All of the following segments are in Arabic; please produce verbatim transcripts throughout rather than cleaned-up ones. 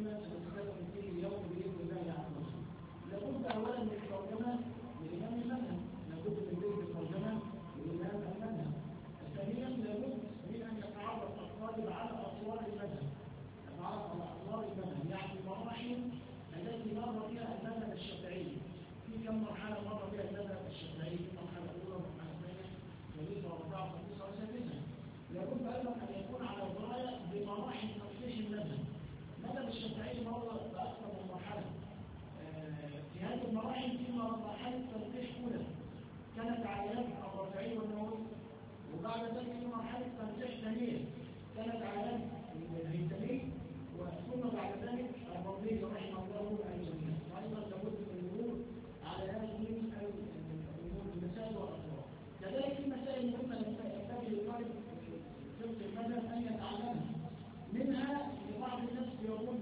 مما سنتكلم فيه اليوم باذن الله عز وجل. لابد اولا من الترجمه لامام المذهب، لابد من ذكر الترجمه لامام المذهب. ثانيا لابد من ان يتعرف الطالب على اطوار المذهب، يتعرف على اطوار المذهب يعني المراحل التي مر فيها المذهب الشافعي. في كم مرحله مر فيها المذهب الشافعي؟ في مرحله اولى، مرحله ثانيه، ثالثه، رابعه، خامسه، وسادسه. لابد ايضا ان يكون على درايه بمراحل تصحيح المذهب. المذهب الشافعي مر باكثر من مرحله. في هذه المراحل في مرحله تنقيح اولى كانت على يد الرافعي والنووي، وبعد ذلك في مرحله تنقيح ثانيه كانت على يد الهيثمي، وثم بعد ذلك الرملي رحمه الله الجميع. وايضا لابد من المرور على هذه الامور المسائل والاطوار. كذلك في مسائل مهمه يحتاج للطالب في المذهب ان يتعلمها. منها لبعض الناس يظن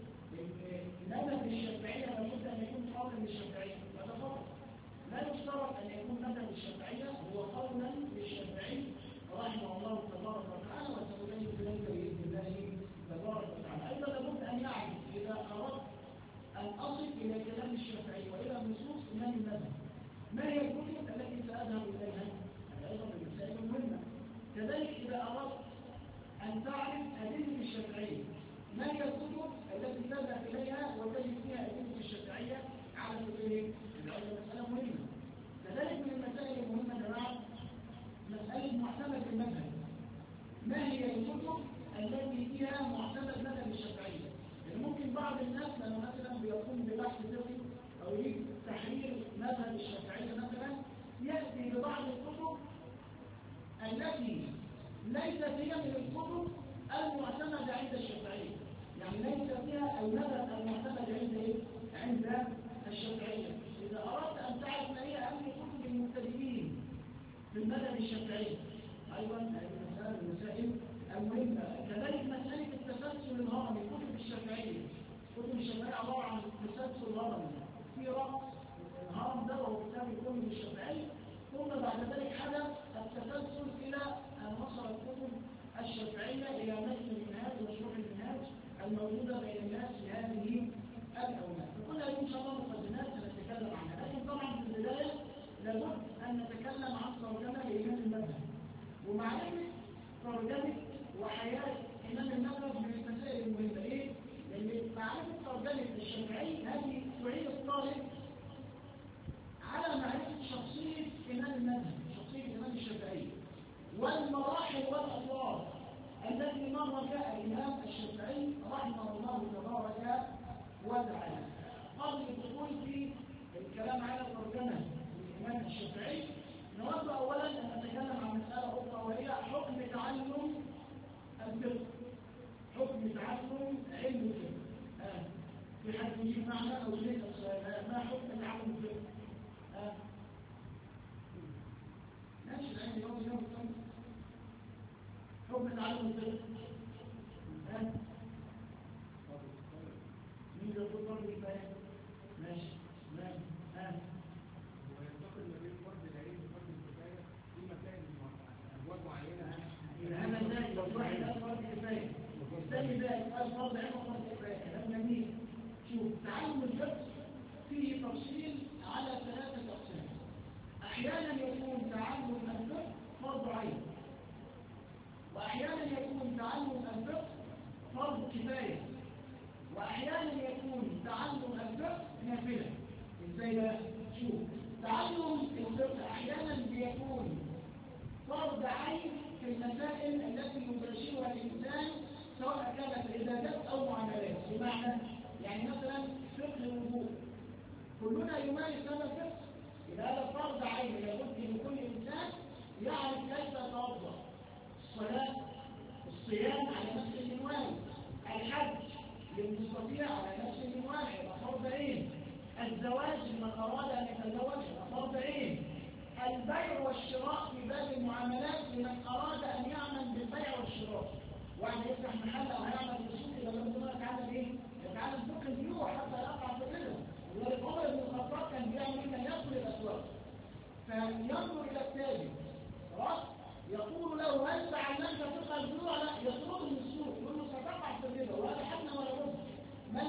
المذهب الشافعيه لابد ان يكون قولا للشافعيه، هذا خطا. لا يشترط ان يكون مذهب الشافعيه هو قولا للشافعي رحمه الله تبارك وتعالى، وسنبين ذلك باذن الله تبارك وتعالى. ايضا لابد ان يعرف اذا اردت ان اصل الى كلام الشافعي والى نصوص امام المذهب ما هي الكتب التي ساذهب اليها، هذا ايضا من المسائل المهمه. كذلك اذا اردت ان تعرف ادله الشافعيه ما هي الكتب التي تذهب اليها وتجد فيها ادله الشافعيه على سبيل العلم، مساله مهمه. كذلك من المسائل المهمه يا جماعه مساله معتمد المذهب. ما هي الكتب التي فيها معتمد مذهب الشافعيه؟ يعني ممكن بعض الناس لما مثلا بيقوم ببحث فقهي او يريد تحرير مذهب الشافعيه مثلا ياتي ببعض الكتب التي ليست هي من الكتب المعتمده عند الشافعيه، يعني ليس فيها المذهب المعتمد عند ايه؟ عند الشافعيه. اذا اردت ان تعرف ما هي اهم كتب المبتدئين في المذهب الشافعي ايضا هذه مساله من المسائل المهمه. كذلك مساله التسلسل الهرمي، كتب الشافعيه كتب الشافعيه عباره عن تسلسل هرمي، في رأس الهرم ده وهو كتاب الكتب الشافعي، ثم بعد ذلك حدث التسلسل الى ان وصلت كتب الشافعيه الى متن المنهاج وشروح المنهاج الموجوده بين الناس في هذه الاونه. فكل هذه ان شاء الله مقدمات سنتكلم عنها، لكن طبعا في البدايه لابد ان نتكلم عن ترجمه لامام المذهب ومعرفه ترجمه وحياه امام المذهب من المسائل المهمه. ايه؟ لان معرفه ترجمه الشافعي هذه تعين الطالب على معرفه شخصيه امام المذهب، شخصيه الامام الشافعي والمراحل والاطوار التي مر بها الامام الشافعي رحمه الله تبارك وتعالى. قبل الدخول في الكلام على ترجمه الامام الشافعي نود اولا ان نتكلم عن مساله اخرى وهي حكم تعلم الفقه. حكم تعلم علم الفقه. آه. في حد يجيب معنا او يسال السؤال ما حكم تعلم الفقه؟ آه. ماشي العلم يوم يوم يوم حكم تعلم الفقه. آه. مين يقول فرض الكفايه؟ ماشي ماشي ها وينتقل ما بين فرض العين وفرض الكفايه في مسائل ابواب معينه. هذا ازاي لو واحد قال فرض الكفايه والثاني ده قال فرض عين وفرض الكفايه كلام جميل. شوف تعلم الفقه فيه تفصيل على ثلاثه اقسام. احيانا يكون تعلم الفقه فرض عين، واحيانا يكون تعلم الفقه فرض كفايه، واحيانا يكون تعلم الفقه نافله. ازاي بقى؟ شوف تعلم الفقه احيانا بيكون فرض عين في المسائل التي يباشرها الانسان سواء كانت عبادات او معاملات. بمعنى يعني مثلا فقه الوضوء كلنا يمارس هذا الفقه، اذا هذا فرض عين لابد لكل انسان يعرف كيف يتوضا. الصلاه الصيام على نفس المنوال، الحج للمستطيع على نفس المنوال يبقى فرض عين، الزواج لمن اراد ان يتزوج يبقى فرض عين، البيع والشراء في باب المعاملات لمن اراد ان يعمل بالبيع والشراء. واحد يفتح محل او هيعمل بسوق يبقى لازم يتعلم ايه؟ يتعلم فقه البيوع حتى يقع في الربا. ولذلك عمر بن الخطاب كان بيعمل ايه؟ كان يدخل الاسواق فينظر الى التاجر خلاص يقول له هل تعلمت فقه البيوع؟ لا، يطرده من السوق يقول له ستقع في الربا وهذا حتى ولا بد. ما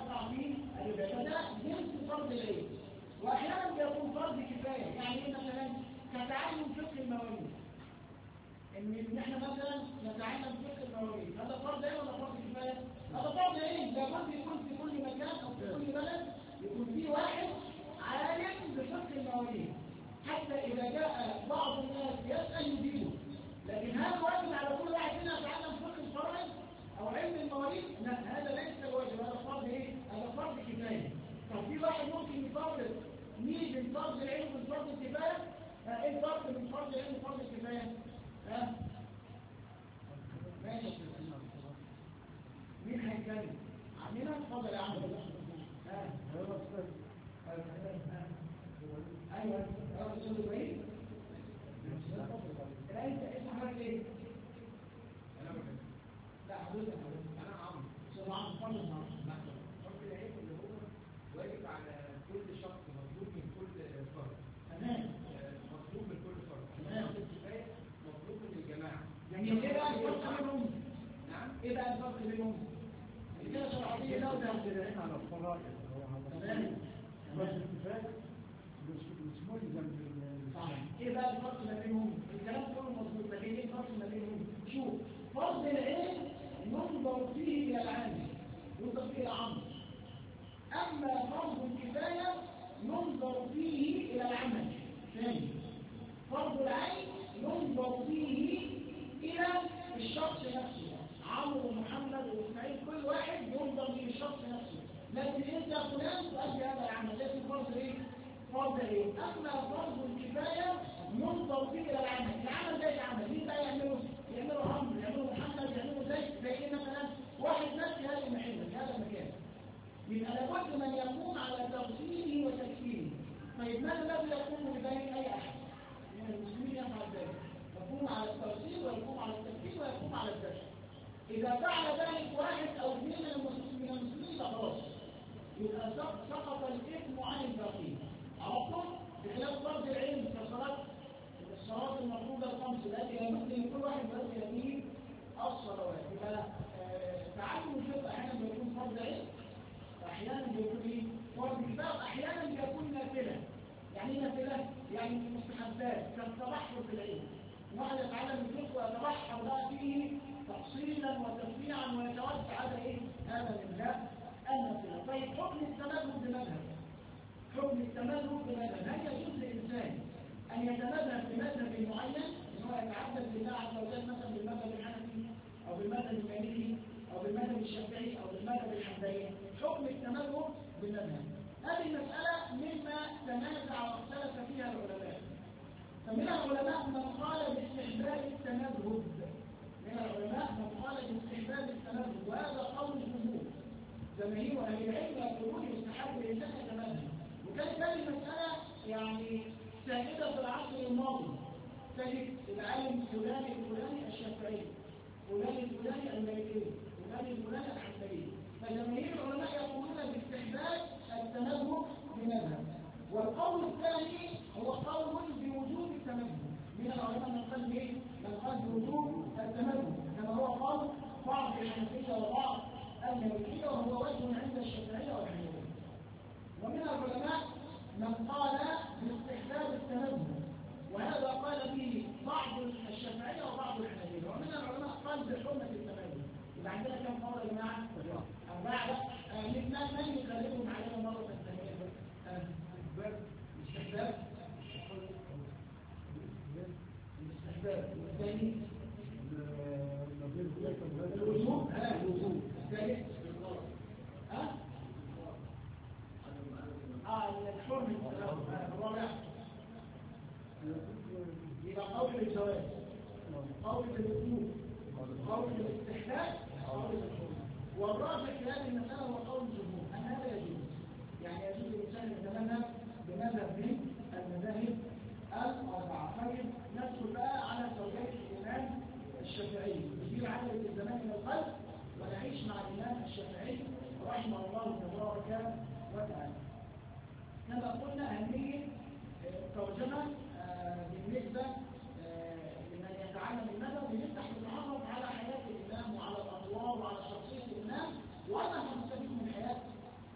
يقع فيه الربا. فده جنس فرض العين. واحيانا بيكون فرض كفايه، يعني ايه مثلا؟ كتعلم فقه المواريث. ان ان احنا مثلا نتعلم فقه المواريث، هذا فرض عين ولا فرض كفايه؟ هذا فرض عين، لابد يكون في كل مكان او في كل بلد يكون في واحد عالم بفقه المواريث، حتى اذا جاء بعض الناس يسال يجيبه. لكن هل واجب على كل واحد منا يتعلم فقه الفرائض او علم المواريث؟ لا، هذا ليس الواجب، هذا فرض ايه؟ هذا فرض كفايه. طب في واحد ممكن يفرض مين من فرض العلم من فرض الكفايه؟ آه، ايه الفرق بين فرض العلم وفرض الكفايه؟ ها؟ آه؟ ماشي. مين هيتكلم؟ عمنا اتفضل يا عم. ها؟ ايوه يا استاذ ابراهيم. لا انت اسم حضرتك ايه؟ انا بكلم. لا حضرتك انا عمرو. استاذ عمرو اتفضل معاك. فرض العين اللي هو واجب على كل شخص، مطلوب من كل فرد. تمام. مطلوب من كل فرد. تمام. فرض الكفايه مطلوب من الجماعه. جميل. ايه بقى الفرق بينهم؟ نعم. ايه بقى الفرق بينهم؟ كده شرعيه لو ده العين على الفرائض. تمام. بس الكفايه مش مش ملزم صح. ايه بقى الفرق ما بينهم؟ الكلام كله مظبوط، لكن ايه الفرق ما بينهم؟ شوف، فرض العين ينظر فيه الى العامل، ينظر فيه الى عمرو. اما فرض الكفايه ينظر فيه الى العمل. ثاني، فرض العين ينظر فيه الى الشخص نفسه، عمرو ومحمد واسماعيل كل واحد ينظر فيه الشخص نفسه. لكن انت يا فلان تؤدي هذا العمل، لكن فرض ايه؟ فرض ايه؟ اما فرض الكفايه ينظر فيه الى العمل، العمل ده يتعمل، مين بقى يعمله؟ يعمله عمرو، يعمله محمد، يعمله زيد، زي ايه مثلا؟ واحد مات في هذا المحل، في هذا المكان. يبقى لابد من يقوم على تغسيله وتكفيره. طيب ما الذي يقوم بذلك؟ اي احد من المسلمين يفعل ذلك، يقوم على التغسيل ويقوم على التكفير ويقوم على الذبح. اذا فعل ذلك واحد او اثنين من المسلمين فخلاص، يبقى سقط الاثم عن الباقين. عرفتم؟ بخلاف فرض العلم كصلاه الصلاه المفروضه الخمس التي لابد ان كل واحد يؤدي هذه الصلوات. يبقى تعلم الفقه احيانا بيكون فرض علم، احيانا بيكون ايه؟ فرض كفايه، احيانا بيكون نافله. يعني ايه نافله؟ يعني من المستحبات كالتبحر في العلم. واحد يتعلم الفقه ويتبحر بقى فيه تفصيلا وتفريعا ويتوسع، هذا ايه؟ هذا من باب النافله. طيب حكم التمذهب بمذهب. حكم التمذهب بمذهب، هل يجوز للانسان ان يتمذهب بمذهب معين؟ ان هو يتعبد لله عز وجل مثلا بالمذهب الحنفي او بالمذهب المالكي او بالمذهب الشافعي او بالمذهب الحنبلي؟ حكم التمذهب بالمذهب، هذه المساله مما تنازع واختلف فيها العلماء. فمن العلماء من قال باستحباب التمذهب، من العلماء من قال باستحباب التمذهب، وهذا قول الجمهور. جماهير اهل العلم يقولون يستحب للانسان يتمذهب. وكانت هذه المساله يعني سائده في العصر الماضي. تجد العالم فلان الفلاني الشافعي، فلان الفلاني المالكي، فلان الفلاني الحنبلي. فجماهير العلماء يقولون باستحباب التمذهب بمذهب. والقول الثاني هو قول بوجوب التمذهب. من العلماء من قال ايه؟ من قال بوجوب التمذهب، كما هو قول بعض الحنفيه وبعض المالكيه، وهو وجه عند الشافعيه والحنبليه. ومن العلماء من قال باستحباب التمذهب، وهذا قال به بعض الشافعيه وبعض الحنابلة. ومن العلماء قال بحرمه التمذهب. يبقى عندنا كم قول يا جماعه؟ اربعه. من من يكلمهم علينا مره ثانيه؟ الاستحباب، الاستحباب والثاني الوجوب. ها الوجوب. الثالث ها اه الحرمه. الرابع يبقى قول الجواز، قول الوجوب، قول الاستحباب، قول الحرمه. والراجح في هذه المساله هو قول الجمهور ان هذا يجوز. يعني يجوز الانسان يتمذهب بمذهب من المذاهب الاربعه. طيب ندخل بقى على توجيه الامام الشافعي. نجيب عدد الزمان من القلب ونعيش مع الامام الشافعي رحمه الله تبارك وتعالى. كما قلنا اهميه الترجمه بالنسبه لمن يتعلم المذهب، بنفتح نتعرف على حياه الامام وعلى الاطوار وعلى شخصيه الامام، وانا هنستفيد من حياه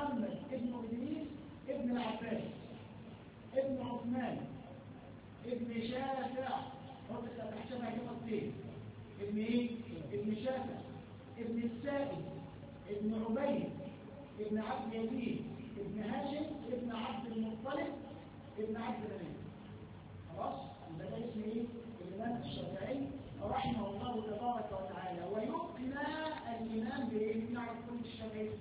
محمد ابن إدريس ابن العباس ابن عثمان ابن شافع حط تحسبها كده خطين ابن ايه؟ ابن شافع ابن السائب ابن عبيد ابن عبد يزيد ابن هاشم ابن عبد المطلب ابن عبد مناف. خلاص يبقى ده اسم ايه؟ الامام الشافعي رحمه الله تبارك وتعالى. ويقنى الامام بايه؟ نعرف كل الشافعي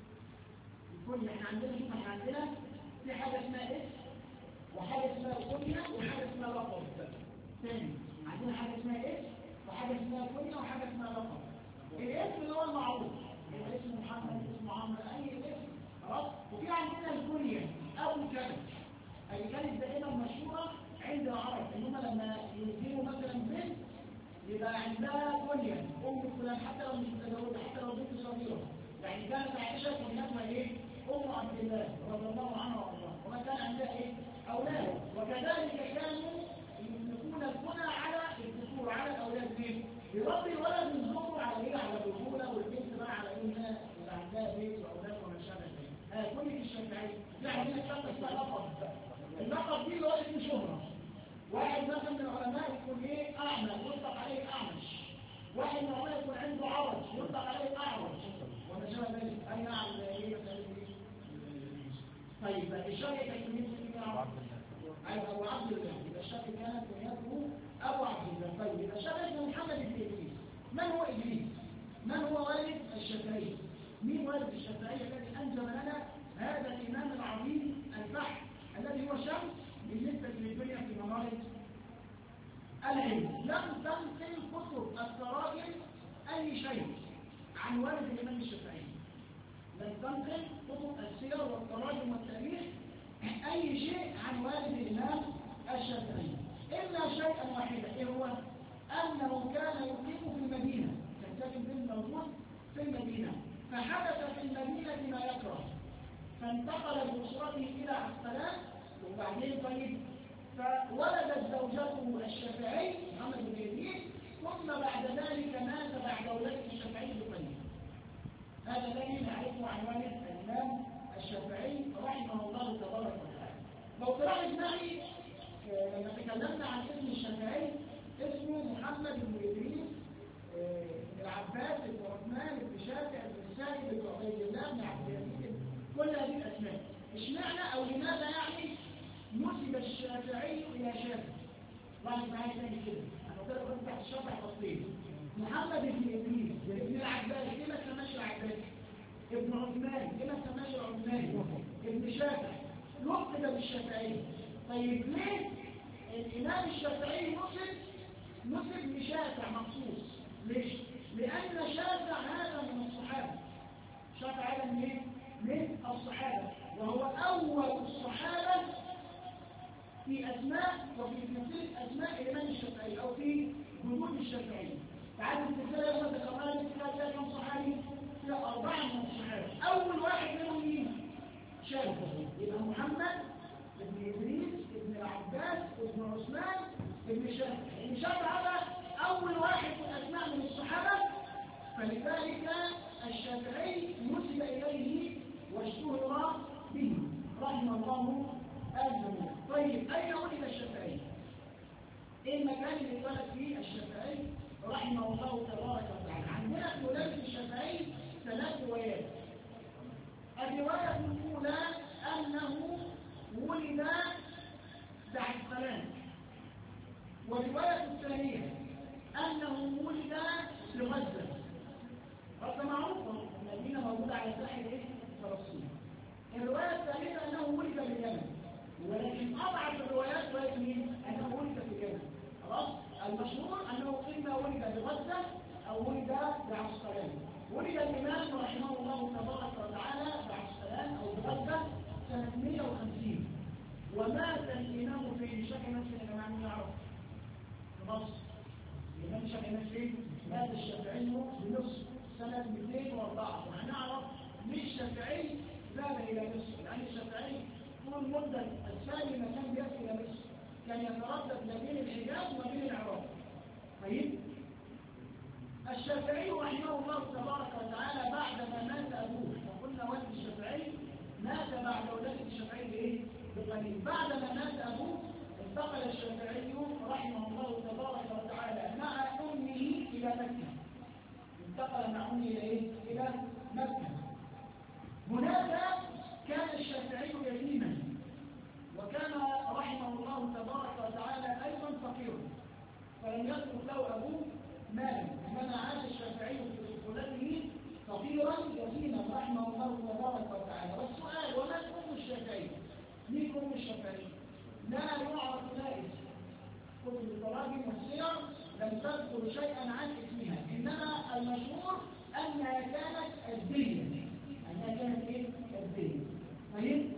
الكل. احنا عندنا شوف احنا عندنا في حاجه اسمها اسم وحاجه اسمها كنيه وحاجه اسمها لقب. ثاني عندنا حاجه اسمها اسم وحاجه اسمها كنيه وحاجه اسمها لقب. الاسم اللي هو المعروف يبقى اسم محمد اسم عمرو اي اسم خلاص. وفي عندنا الكنيه ابو كذا اللي كانت دائما مشهوره عند العرب ان هم لما يديروا مثلا بنت يبقى عندها كنيه ام فلان حتى لو مش متزوجه حتى لو بنت صغيره. يعني كانت عائشه كنيتها ايه؟ ام عبد الله رضي الله عنها وارضاها وما كان عندها ايه؟ اولاد. وكذلك كانوا يطلقون الكنى على الذكور على الاولاد ليه؟ يربي الولد ينظروا على ايه؟ على الرجوله والبنت بقى على انها اللي عندها بيت واولاد وما شابه ذلك. ها كل الشافعيه دي عندنا كلمه اسمها لقب. اللقب دي اللي هو اسم شهره. واحد مثلا من العلماء يكون ايه؟ اعمى يطلق عليه اعمش. واحد من العلماء يكون عنده عرج يطلق عليه اعرج وما شابه ذلك. اي نعم ايه مثلا ايه؟ طيب الشافعي كان يسميه عبد الله. ايوه ابو عبد الله. يبقى الشافعي كانت كنيته ابو عبد الله. طيب يبقى الشافعي اسمه محمد بن ادريس. من هو ادريس؟ من هو والد الشافعي؟ مين والد الشافعي الذي انجب لنا هذا الامام العظيم البحر الذي هو شمس بالنسبه للدنيا في منارة العلم؟ لم تنقل كتب التراجم اي شيء عن والد الامام الشافعي. لم تنقل كتب السير والتراجم والتاريخ اي شيء عن والد الامام الشافعي الا شيئا واحدا. ايه هو؟ انه كان يقيم في المدينه. كان ساكن في موجود في المدينه فحدث في المدينه ما يكره فانتقل بأسرته الى عسقلان. وبعدين طيب فولدت زوجته الشافعي محمد بن ادريس ثم بعد ذلك مات بعد ولادة الشافعي بقليل. هذا الذي نعرفه عن والد الامام الشافعي رحمه الله تبارك وتعالى. لو تلاحظ معي لما تكلمنا عن اسم الشافعي اسمه محمد بن ادريس بن العباس بن عثمان بن شافع بن السائب بن عبيد الله بن عبد اليزيد. كل هذه الاسماء اشمعنى او لماذا يعني نسب الشافعي الى شافع؟ لاحظ معايا تاني كده انا قلت لك تحت الشافعي خطين. محمد بن ادريس بن العباس ليه ما سماش العباس؟ ابن عثمان ليه ما سماش العثماني؟ ابن شافع لقب بالشافعي. طيب ليه الامام الشافعي نسب نسب لشافع مخصوص؟ ليش؟ لان شافع هذا من الصحابه. شافع هذا من ايه؟ من الصحابه وهو اول الصحابه في اسماء وفي سلسله اسماء الامام الشافعي او في جدود الشافعي. تعالوا السلسله لما تقرأنا فيها كم صحابي؟ فيها اربعه من الصحابه. اول واحد منهم مين؟ شافعي. يبقى محمد ابن ادريس ابن العباس ابن عثمان ابن شافع. ابن شافع هذا اول واحد من اسماء من الصحابه فلذلك الشافعي نسب اليه واشتهر به رحمه الله الجميع. طيب اين ولد الشافعي؟ ايه المكان اللي اتولد فيه الشافعي رحمه الله تبارك وتعالى؟ عندنا في ولاده الشافعي ثلاث روايات. الروايه الاولى انه ولد بعسقلان. والروايه الثانيه انه ولد في غزه. غزه معروفه المدينه موجوده على ساحل فلسطين. الروايه الثالثه انه ولد باليمن. ولكن اضعف الروايات روايه مين؟ انه ولد في اليمن. خلاص؟ المشهور انه اما ولد بغزه او ولد بعسقلان. ولد الامام رحمه الله تبارك وتعالى بعسقلان او بغزه سنه مئة وخمسين. ومات الامام في شكل نفسه يا جماعه مين يعرف؟ في مصر. الامام الشافعي نفسه مات الشافعي بمصر سنه مئتين واربعه. وهنعرف ليه الشافعي ذهب الى مصر. لان الشافعي طول مدة الثاني ما كان بيأتي إلى مصر كان يتردد ما بين الحجاز وما بين العراق. طيب الشافعي رحمه الله تبارك وتعالى بعد ما مات أبوه وقلنا والد الشافعي مات بعد ولادة الشافعي بإيه؟ بقليل. بعدما مات أبوه انتقل الشافعي رحمه الله تبارك وتعالى مع أمه إلى مكة. انتقل مع أمه إلى إيه؟ إلى مكة. هناك كان الشافعي يتيما، وكان رحمه الله تبارك وتعالى أيضا فقيرا، فلم يترك له أبوه مالا، إنما عاش الشافعي في طفولته فقيرا يتيما رحمه الله تبارك وتعالى. والسؤال: ومن أم الشافعي؟ مين أم الشافعي؟ لا يعرف ذلك. كتب التراجم والسير لم تذكر شيئا عن اسمها، إنما المشهور أنها كانت أزدية. أنها كانت إيه؟ أزدية. طيب؟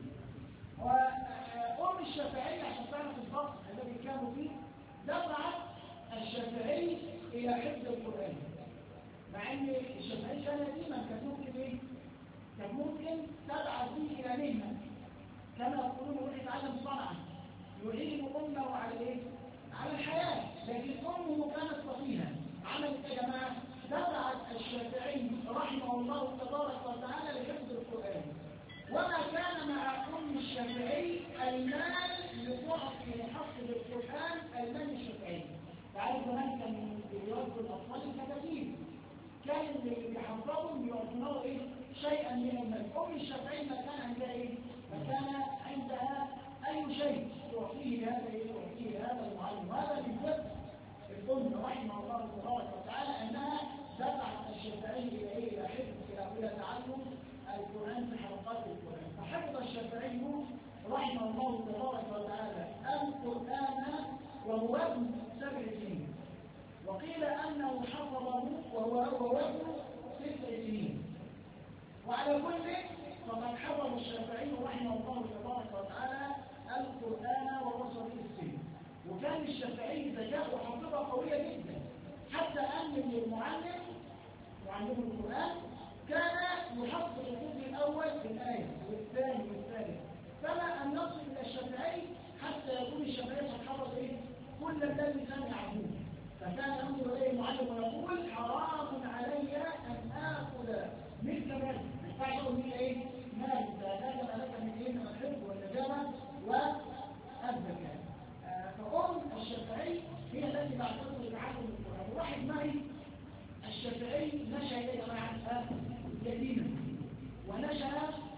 وأم الشافعي عشان تعرف الفصل الذي كانوا فيه دفعت الشافعي إلى حفظ القرآن، مع أن الشافعي كان يتيما. كان ممكن إيه؟ كان ممكن تبعث فيه إلى مهنة، كما يقولون يروح يتعلم صنعة يعين أمه على إيه؟ على الحياة، لكن أمه كانت فقيهة. عملت يا جماعة دفعت الشافعي رحمه الله تبارك وتعالى لحفظ القرآن. وما كان مع أم الشافعي المال لتعطي محفظ القرآن المال الشافعي. تعالوا زمان كان بيوزوا الأطفال الكتاتيب، كان اللي بيحفظهم بيعطونه إيه؟ شيئا من المال. أم الشافعي ما كان عندها إيه؟ ما كان عندها أي شيء تعطيه لهذا إيه؟ تعطيه لهذا المعلم. وهذا بالذات الأم رحمه الله تبارك وتعالى أنها دفعت الشافعي إلى إيه؟ إلى حفظ إلى تعلم القرآن في حلقات القرآن. فحفظ الشافعي رحمه الله تبارك وتعالى القرآن وهو ابن سبع سنين، وقيل أنه حفظه وهو ابن ست سنين. وعلى كل فقد حفظ الشافعي رحمه الله تبارك وتعالى القرآن وهو صغير السن. وكان الشافعي ذكاء وحافظة قوية جدا، حتى أن المعلم معلم القرآن كان يحفظ الجزء الأول في الآية والثاني والثالث، فما أن نصل إلى الشافعي حتى يكون الشافعي قد حفظ إيه؟ كل الذي سمعه. فكان ينظر إليه المعلم ويقول: حرام علي أن آكل مثل مال. ما ينفعش أقول مثل إيه؟ مال. فلازم لك من إيه؟ من الحفظ والنجابة والذكاء. فأم الشافعي هي التي تعتبر لتعلم القرآن. واحد معي الشافعي نشأ إلى جماعة يتيما ونشأ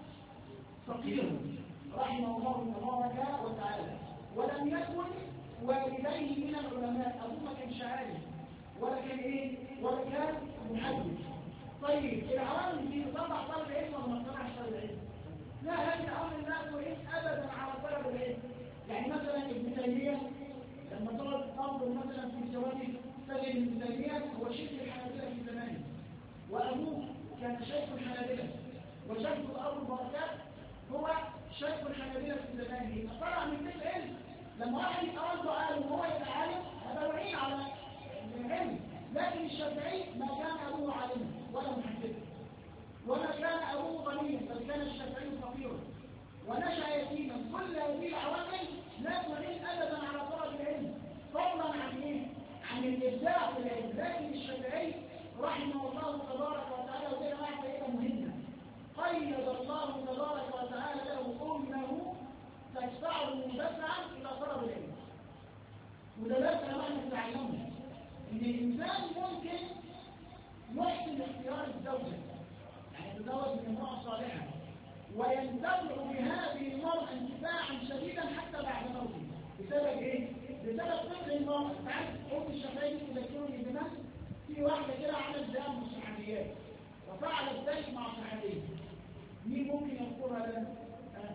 فقيرا رحمه الله تبارك وتعالى، ولم يكن والديه من العلماء. أبوه ما كانش عالم ولا كان إيه؟ ولا كان محدث. طيب العوامل دي تطلع طالب العلم ولا ما تطلعش طالب العلم؟ لا، هذه العوامل لا تعين أبدا على طلب العلم. يعني مثلا ابن تيمية لما طلب تنظر مثلا في ثواني تجد ابن تيمية هو شيخ الحنابلة في زمانه، وأبوه كان شيخ الحنابلة، وشيخ أبو البركات هو شيخ الحنابلة في زمانه. فطلع من بيت العلم. لما واحد يتقال له عالم وهو يبقى عالم هذا وعين على العلم. لكن الشافعي ما كان أبوه عالما ولا محدثا، وما كان أبوه غنيا، بل كان الشافعي فقيرا ونشأ يتيما. كل هذه العوامل لا تعين أبدا على طلب العلم، فضلا عن إيه؟ عن الإبداع في العلم. لكن الشافعي رحمه الله تبارك وتعالى وده معه فائدة مهمة: قيد الله تبارك وتعالى له أمه تدفعه دفعا إلى طلب العلم. وده بس معنى تعلمه إن الإنسان ممكن يحسن اختيار الزوجة، يعني يتزوج من امرأة صالحة وينتفع بهذه المرأة انتفاعا شديدا حتى بعد موته. بسبب ايه؟ بسبب فقه المرأة. تعرف أم الشافعي تذكرني زمان في واحدة كده عملت زي من الصحابيات وفعلت ذلك مع صحابيه. مين ممكن يذكرها لنا؟ أه؟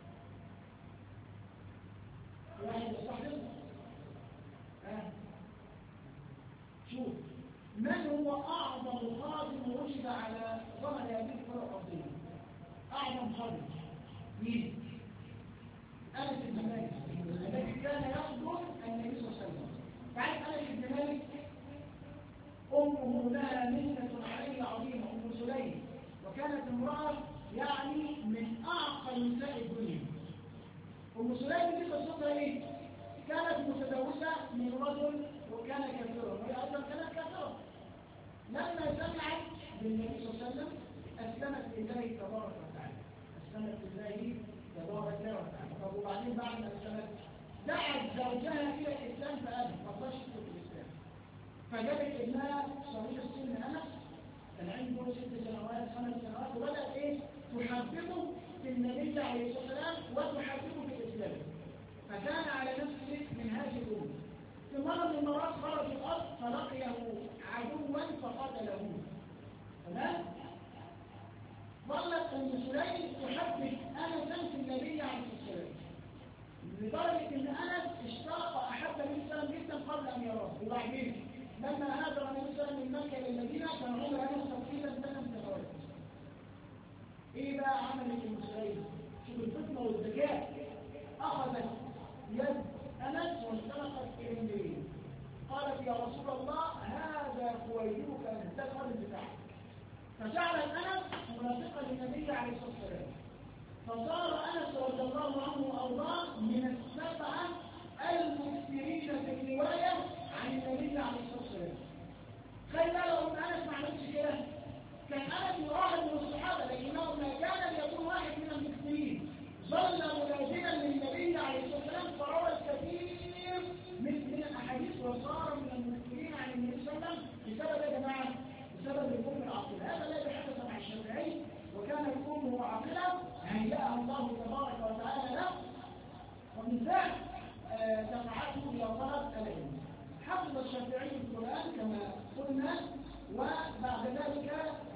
واحد يستحضر؟ أه؟ شوف من هو أعظم خادم وجد على ظهر هذه الكرة الأرضية؟ أعظم خادم مين؟ أنس بن مالك الذي كان يخدم النبي صلى الله عليه وسلم. تعرف أنس بن مالك أمه لها منة عليه عظيمة، أم سليم، وكانت امرأة يعني من أعقل نساء الدنيا. أم سليم دي قصتها إيه؟ كانت متزوجة من رجل وكان كافرا، وهي أيضا كانت كافرة. لما سمعت بالنبي صلى الله عليه وسلم أسلمت لله تبارك وتعالى، أحسنت الله تبارك وتعالى. طب وبعدين بعد ما أسلمت دعت زوجها إلى الإسلام فأبى ما رضاش يدخل في الإسلام. فجابت ابنها صغير السن أنس كان عنده ست سنوات خمس سنوات وبدأت إيه؟ تحببه في النبي عليه الصلاة والسلام وتحببه في الإسلام. فكان على نفس منهاج الأمة. في مرة من المرات خرج الأرض فلقيه عدوا فقتله. تمام؟ ظلت أم سليم تحبب أنسا في النبي عليه الصلاة والسلام لدرجة إن أنس اشتاق أحب النبي صلى الله عليه وسلم جدا قبل أن يراه. وبعدين لما هاجر النبي صلى الله عليه وسلم من مكة إلى المدينة كان عمر أنس تقريبا ثمان سنوات. إيه بقى عملت أم سليم؟ شوف الفطنة والذكاء. أخذت يد أنس وانطلقت إلى المدينة. قالت يا رسول الله هذا خويلوك ده القلب بتاعك. فجعل أنس مرافقا للنبي عليه الصلاة والسلام. فصار أنس رضي الله عنه وأرضاه من السبعة المكثرين في الرواية عن النبي عليه الصلاة والسلام. خلي بالكم ان انس ما عملش كده. كان انس واحد من الصحابه لكنه ما كان ليكون واحد من المكثرين. ظل ملازما للنبي عليه الصلاه والسلام فروى الكثير من الاحاديث وصار من المكثرين عن النبي صلى الله عليه وسلم بسبب يا جماعه؟ بسبب الام العاقله. هذا الذي حدث مع الشافعي وكان الام عاقله هيأها الله تبارك وتعالى له ومن ذلك دفعته الى طلب العلم. حفظ الشافعي القرآن كما قلنا وبعد ذلك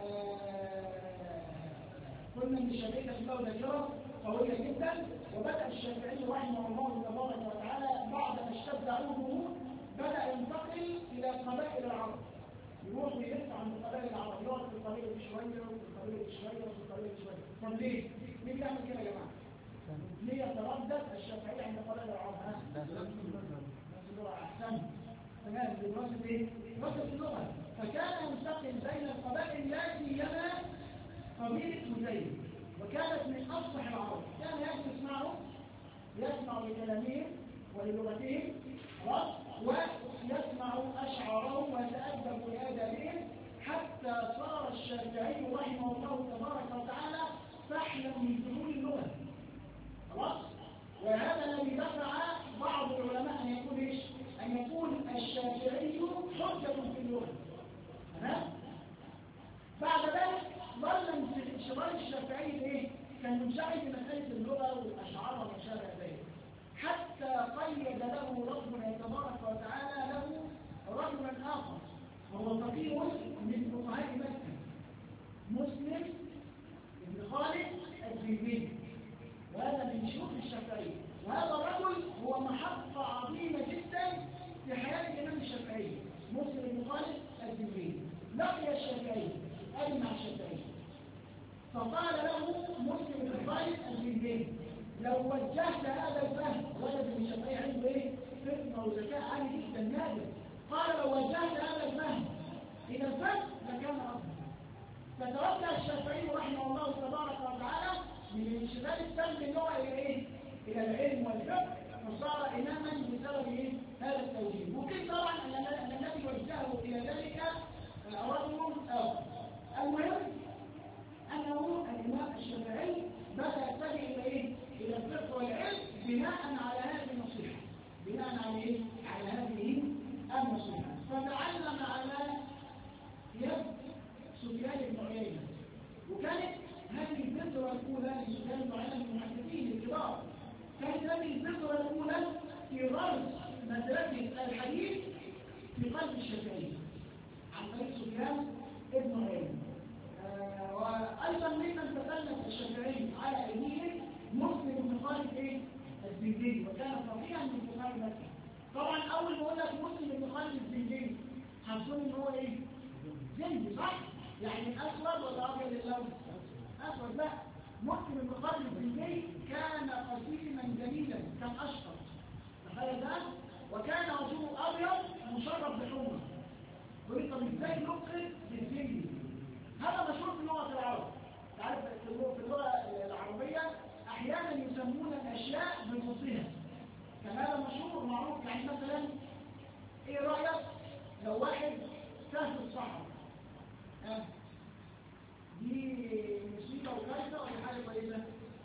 قلنا ان الشافعي له ذاكره قويه جدا. وبدأ الشافعي رحمه الله تبارك وتعالى بعد ما اشتد عوده بدأ ينتقل الى قبائل العرب. يروح ويلف عند قبائل العرب يقعد في القبيله دي شويه وفي القبيله دي شويه وفي القبيله دي شويه. طب ليه؟ مين بيعمل كده يا جماعه؟ ليه يتردد الشافعي عند قبائل العرب؟ ها؟ ناس اللغه احسن. تمام بدراسه ايه؟ دراسه اللغه. فكان ينتقل بين القبائل لا سيما قبيله هذيل وكانت من افصح العرب. كان يجلس معهم يسمع لكلامهم وللغتهم خلاص ويسمع اشعارهم ويتادب لادابهم حتى صار الشافعي رحمه الله تبارك وتعالى فحلا من فنون اللغه. خلاص؟ وهذا الذي دفع بعض العلماء ان يكون ايش؟ أن يكون الشافعي حجة في اللغة. تمام؟ بعد ذلك ظل انشغال الشافعي بايه؟ كان منشغل بمسألة اللغة والأشعار وما شابه ذلك. حتى قيد له ربنا تبارك وتعالى له رجلا آخر وهو فقيه من فقهاء مكة مسلم بن خالد الزيدي. وهذا من شيوخ الشافعي. وهذا الرجل هو محطة عظيمة جدا في حياة الإمام الشافعي مسلم بن خالد الزيدي. لقي الشافعي قال مع الشافعي فقال له مسلم بن خالد الزيدي لو وجهت هذا الفهم ولد الشافعي عنده ايه؟ فطنة وذكاء عالي جدا نادر. قال لو وجهت هذا الفهم إلى الفهم لكان أفضل. فتوجه الشافعي رحمه الله تبارك وتعالى من انشغال التم باللغة إلى ايه؟ إلى العلم والفقه فصار إماما بسبب إيه؟ هذا التوجيه. ممكن طبعا أن الذي وجهه إلى ذلك رجل آخر. المهم أنه الإمام الشافعي بدأ يتجه إلى إيه؟ إلى الفقه والعلم بناء على هذه النصيحة. بناء على إيه؟ على هذه النصيحة. فتعلم على يد سفيان بن عيينة. وكانت هذه الذكرى الأولى لسفيان بن عيينة من المحدثين الكبار. كانت هذه الذكرى الأولى في غرس مدرسة الحديث في قلب الشافعي عن طريق سفيان بن عيينة. آه وأيضا ممن تكلم الشافعي على أيديه مسلم بن خالد إيه؟ الزيدي وكان فقيها من فقهاء مكة. طبعا أول ما أقول لك مسلم بن خالد الزيدي هتقول إن هو إيه؟ زندي صح؟ يعني أسود ولا أبيض اللون؟ أسود لا. مسلم بن خالد الزيدي كان قسيما جميلا كان أشقر. تخيل ده؟ وكان وجهه أبيض مشرب بحمرة. يقول طب إزاي نقصد بالزندي؟ هذا مشهور في لغة العرب. تعرف في اللغة العربية أحيانا يسمون الأشياء بنصها. كان هذا مشهور معروف. يعني مثلا إيه رأيك لو واحد تاه في الصحراء؟ ها؟ دي مصيبة وكارثة ولا حاجة كويسة؟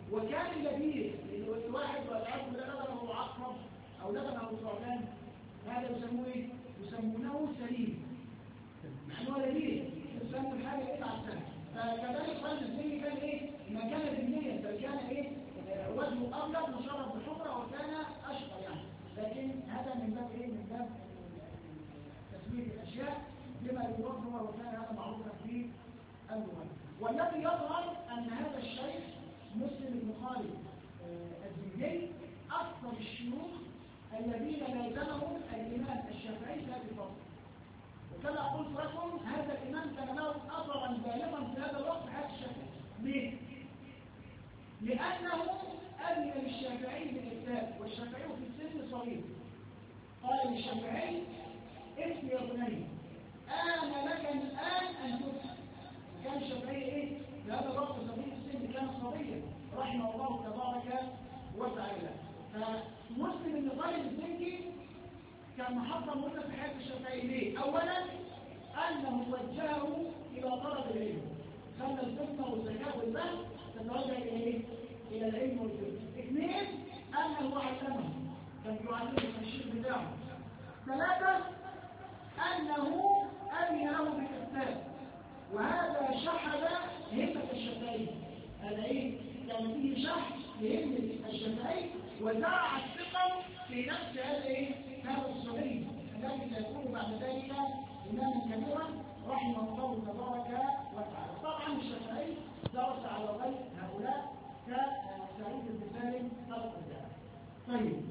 وكان اللبيب الواحد والعظم لدغمه معقم او لدغمه ثعبان هذا يسموه ايه؟ يسمونه سليم مع انه لبيب يسموا الحاجه ايه على السنه. فكذلك خالد الزنجي كان ايه؟ ما كان ذنيا بل كان ايه؟ وجهه ابيض مشرب بحمره وكان اشقر يعني. لكن هذا من باب ايه؟ من باب تسميه الاشياء بما يراد هو وكان هذا معروفا في اللغه. والذي يظهر ان هذا الشيخ مسلم بن خالد الزنجي اكثر الشيوخ الذين لازمهم الامام الشافعي في هذه الفتره. وكما قلت لكم هذا الامام كان له اثرا بالغا في هذا الوقت في حياه الشافعي. ليه؟ لانه اذن للشافعي بالافتاء والشافعي في السن صغير. قال للشافعي اسم يا بني آن لك الآن أن تفتح. كان الشافعي إيه؟ في هذا الوقت صغير السن كان صبيا رحمه الله تبارك وتعالى. فمسلم بن خالد الزنجي كان محطة مهمة في حياة الشافعي. ليه؟ أولا أنه وجهه إلى طلب العلم، خلى الفقه والذكاء والفهم تتوجه إلى إيه؟ إلى العلم والفقه. اثنين أنه علمه، كان يعلمه الشيخ بتاعه. ثلاثة أنه أذن له بالإفتاء، وهذا شحذ همة الشافعي. هذا إيه؟ كان فيه شحذ لهمة الشافعي وزرع الثقة في نفس هذا إيه؟ هذا الصغير الذي سيكون بعد ذلك إماما كبيرا رحمه الله تبارك وتعالى. طبعا الشافعي درس على غير هؤلاء كسعيد بن سالم سبق ذلك. طيب،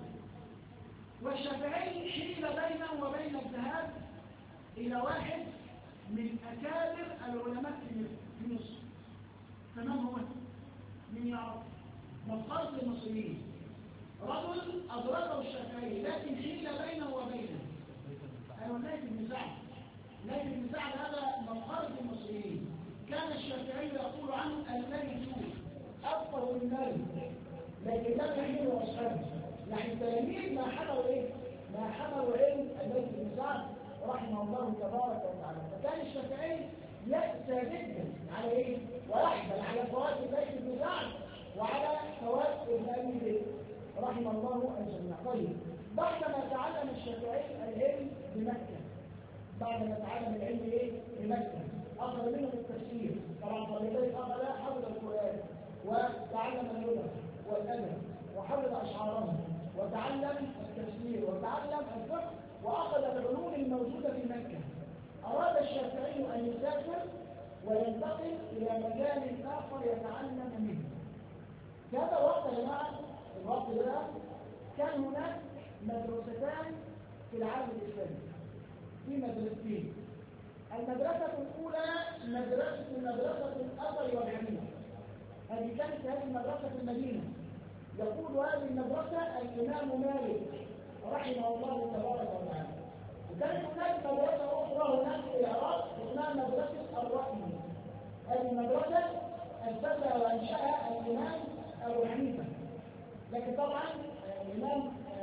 والشافعي حيل بينه وبين الذهاب إلى واحد من أكابر العلماء في مصر. تمام؟ هو من يعرف مفقرة المصريين رجل أدركه الشافعي لكن حيل بينه وبينه. أيوة ليث بن سعد. ليث بن سعد هذا مفقرة المصريين. كان الشافعي يقول عنه الملك أفقه من الملك، لكن لم يحمله أصحابه. يعني التلاميذ ما حملوا إيه؟ ما حملوا علم الليث بن سعد رحمه الله تبارك وتعالى. فكان الشافعي يأسى جدا على ايه؟ ويحزن على فوات الليث بن سعد وعلى فوات ابن ابي ذئب رحمه الله الجميع. طيب، بعدما تعلم الشافعي العلم بمكه، بعدما تعلم العلم ايه؟ بمكه، اخذ منه التفسير. طبعا طالبين اخذ حفظ القران وتعلم اللغه والادب وحفظ اشعارهم وتعلم التفسير وتعلم الفقه وأخذ العلوم الموجودة في مكة. أراد الشافعي أن يسافر وينتقل إلى مكان آخر يتعلم منه. في هذا الوقت يا جماعة، الوقت ده كان هناك مدرستان في العالم الإسلامي، في مدرستين. المدرسة الأولى مدرسة مدرسة الأثر والحديث. هذه كانت في هذه المدرسة في المدينة. يقول هذه المدرسة الإمام مالك رحمه الله تبارك وتعالى. وكانت هناك مدرسة أخرى هناك في العراق اسمها مدرسة الرأي. هذه المدرسة أسسها وأنشأها الإمام أبو حنيفة. لكن طبعا الإمام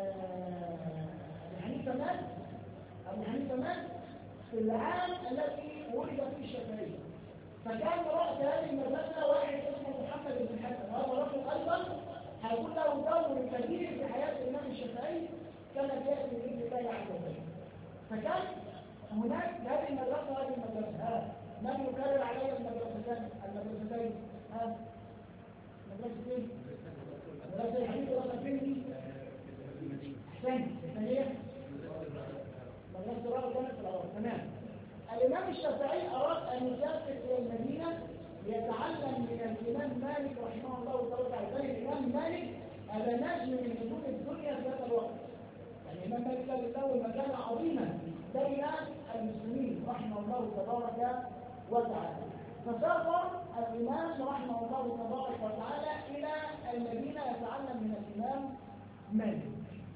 أبو حنيفة مات أبو حنيفة مات في العام الذي ولد فيه الشافعي. فكان رأس هذه المدرسة واحد اسمه محمد بن حسن. هذا الرجل أيضا هيكون له دور كبير في حياة الإمام الشافعي كما جاء في بإذن الله عز وجل. فكان هناك هذه المدرسة وهذه المدرسة. ها من يكرر علي المدرستين المدرستين ها مدرستين مدرسة الحديث ومدرسة فين؟ أحسن ثانية مدرسة الرأي كانت في العراق. تمام. الإمام الشافعي أراد أن يسافر إلى المدينة ليتعلم من الإمام مالك رحمه الله تعالى. الإمام مالك هذا نجم من نجوم الدنيا في هذا الوقت. يعني الإمام مالك كان له مكانة عظيمة بين المسلمين رحمه الله تبارك وتعالى. فسافر الإمام رحمه الله تبارك وتعالى إلى المدينة يتعلم من الإمام مالك.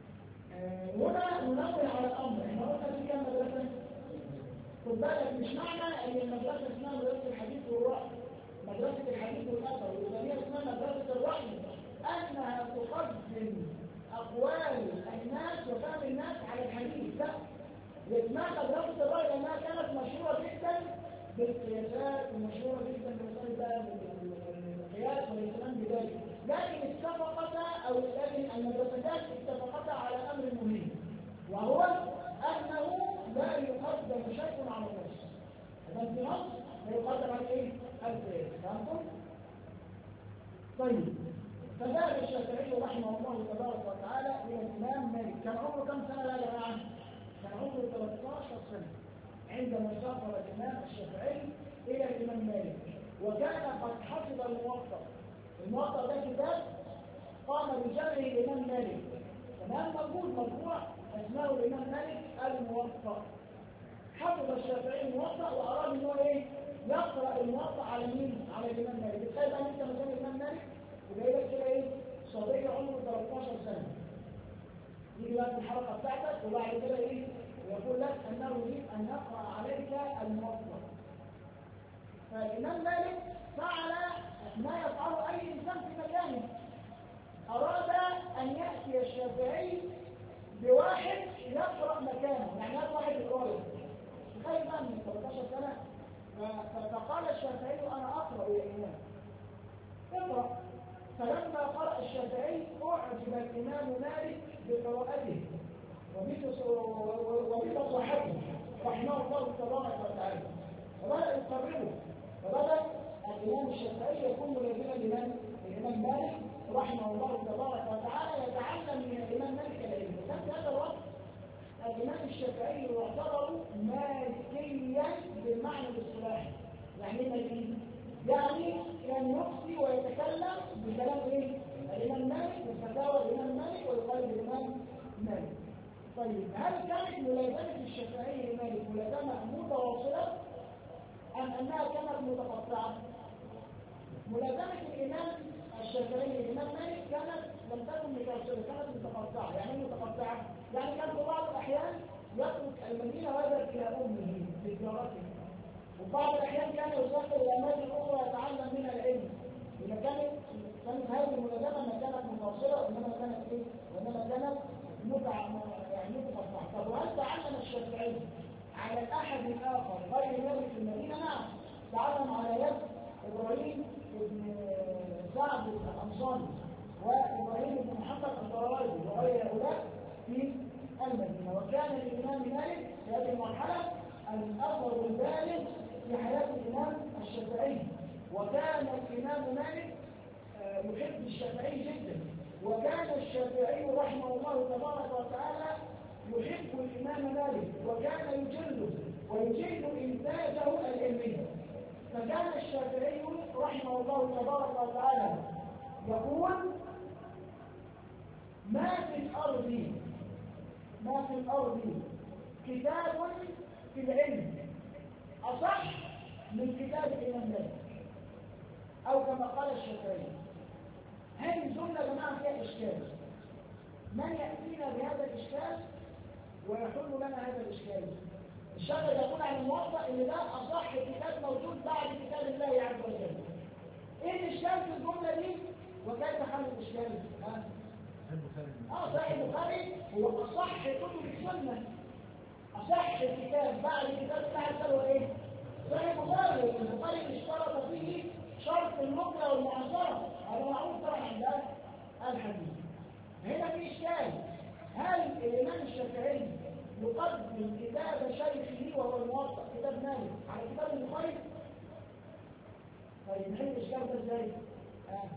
هنا ننوه على الأمر. احنا قلنا في كام مدرسة؟ خد بالك مش معنى ان المدرسة اسمها مدرسة الحديث والرأي، مدرسة الحديث والأثر، والثانية اسمها مدرسة الرأي أنها تقدم أقوال الناس وفهم الناس على الحديث. لا، اسمها مدرسة الرأي لأنها كانت مشهورة جدا بالقياسات ومشهورة جدا بمسألة القياس والاهتمام بذلك. لكن فيقدم عليه ايه؟ الزيادة. فهمتم؟ طيب فذهب الشافعي رحمه الله تبارك وتعالى الى الامام مالك. كان عمره كم سنه يا جماعه؟ كان عمره ثلاثة عشر سنه عندما سافر الامام الشافعي الى الامام مالك، وكان قد حفظ الموطأ. الموطأ ده كتاب قام بجمعه الامام مالك، تمام، موجود مرفوع اسمه الامام مالك الموطأ. حفظ الشافعي الموطأ واراد ان هو ايه؟ يقرا الموطأ على مين؟ على الامام مالك. تخيل بقى انت مكان الامام مالك وجاي لك كده ايه؟ صبي عمره ثلاثة عشر سنه. يجي بقى الحلقه بتاعتك وبعد كده ايه؟ ويقول لك انه يريد ان يقرا عليك الموطأ. فالامام مالك فعل ما يفعله اي انسان في مكانه. اراد ان ياتي الشافعي بواحد يقرا مكانه، يعني هذا واحد يقرا. تخيل بقى من ثلاثة عشر سنه. فقال الشافعي انا اقرا يا امام اقرا. فلما قرأ الشافعي أعجب الإمام مالك بقراءته وبفصاحته رحمه الله تبارك وتعالى، فبدأ يقربه. فبدأ الإمام الشافعي يكون ملازما لمن؟ الإمام مالك رحمه الله تبارك وتعالى، يتعلم من الإمام مالك العلم. وكان في هذا الوقت الإمام الشافعي يعتبر مالكيا بالمعنى الاصطلاحي. يعني ايه مالكي؟ يعني كان يفتي ويتكلم بكلام ايه؟ الامام مالك وفتاوى الامام مالك ويقال الامام مالك. طيب هل كانت ملازمه الشافعي لمالك ملازمه متواصله ام انها كانت متقطعه؟ ملازمه الامام الشافعي للامام مالك كانت لم تكن متواصله، كانت متقطعه. يعني ايه متقطعه؟ يعني كان في بعض الاحيان يترك المدينه ويذهب الى امه لزيارته، وبعض الأحيان كان يسافر إلى أماكن أخرى يتعلم منها العلم. إذا كانت كانت هذه الملازمة ما كانت متواصلة وإنما كانت إيه؟ وإنما كانت متع يعني متقطعة. طب وهل تعلم الشافعي على الأحد الآخر غير مالك في المدينة؟ نعم، تعلم على يد إبراهيم بن سعد الأنصاري وإبراهيم بن محمد الضرائري وغير هؤلاء في المدينة. وكان الإمام مالك في هذه المرحلة الأثر البالغ في حياة الإمام الشافعي. وكان الإمام مالك يحب الشافعي جدا، وكان الشافعي رحمه الله تبارك وتعالى يحب الإمام مالك، وكان يجله ويجل إنتاجه العلمي. فكان الشافعي رحمه الله تبارك وتعالى يقول ما في الأرض ما في الأرض كتاب في العلم أصح من كتاب الإمام مالك، أو كما قال الشافعي. هذه الجملة يا جماعة فيها إشكال. من يأتينا بهذا الإشكال ويحل لنا هذا الإشكال؟ الشافعي يقول عن الموطأ إن ده أصح كتاب موجود بعد كتاب الله عز وجل. إيه الإشكال في الجملة دي؟ وكيف حل الإشكال؟ ها؟ آه صحيح البخاري هو أصح كتب السنة. أصح كتاب بعد كتاب الله عز وجل إيه؟ صحيح البخاري. البخاري اشترط فيه شرط النقلة والمعاصرة، هذا معروف طبعا عند الحديث. هنا في إشكال، هل الإمام الشافعي يقدم كتاب شيخه وهو الموطأ كتاب مالك على كتاب البخاري؟ طيب نحل الإشكال ده إزاي؟ آه.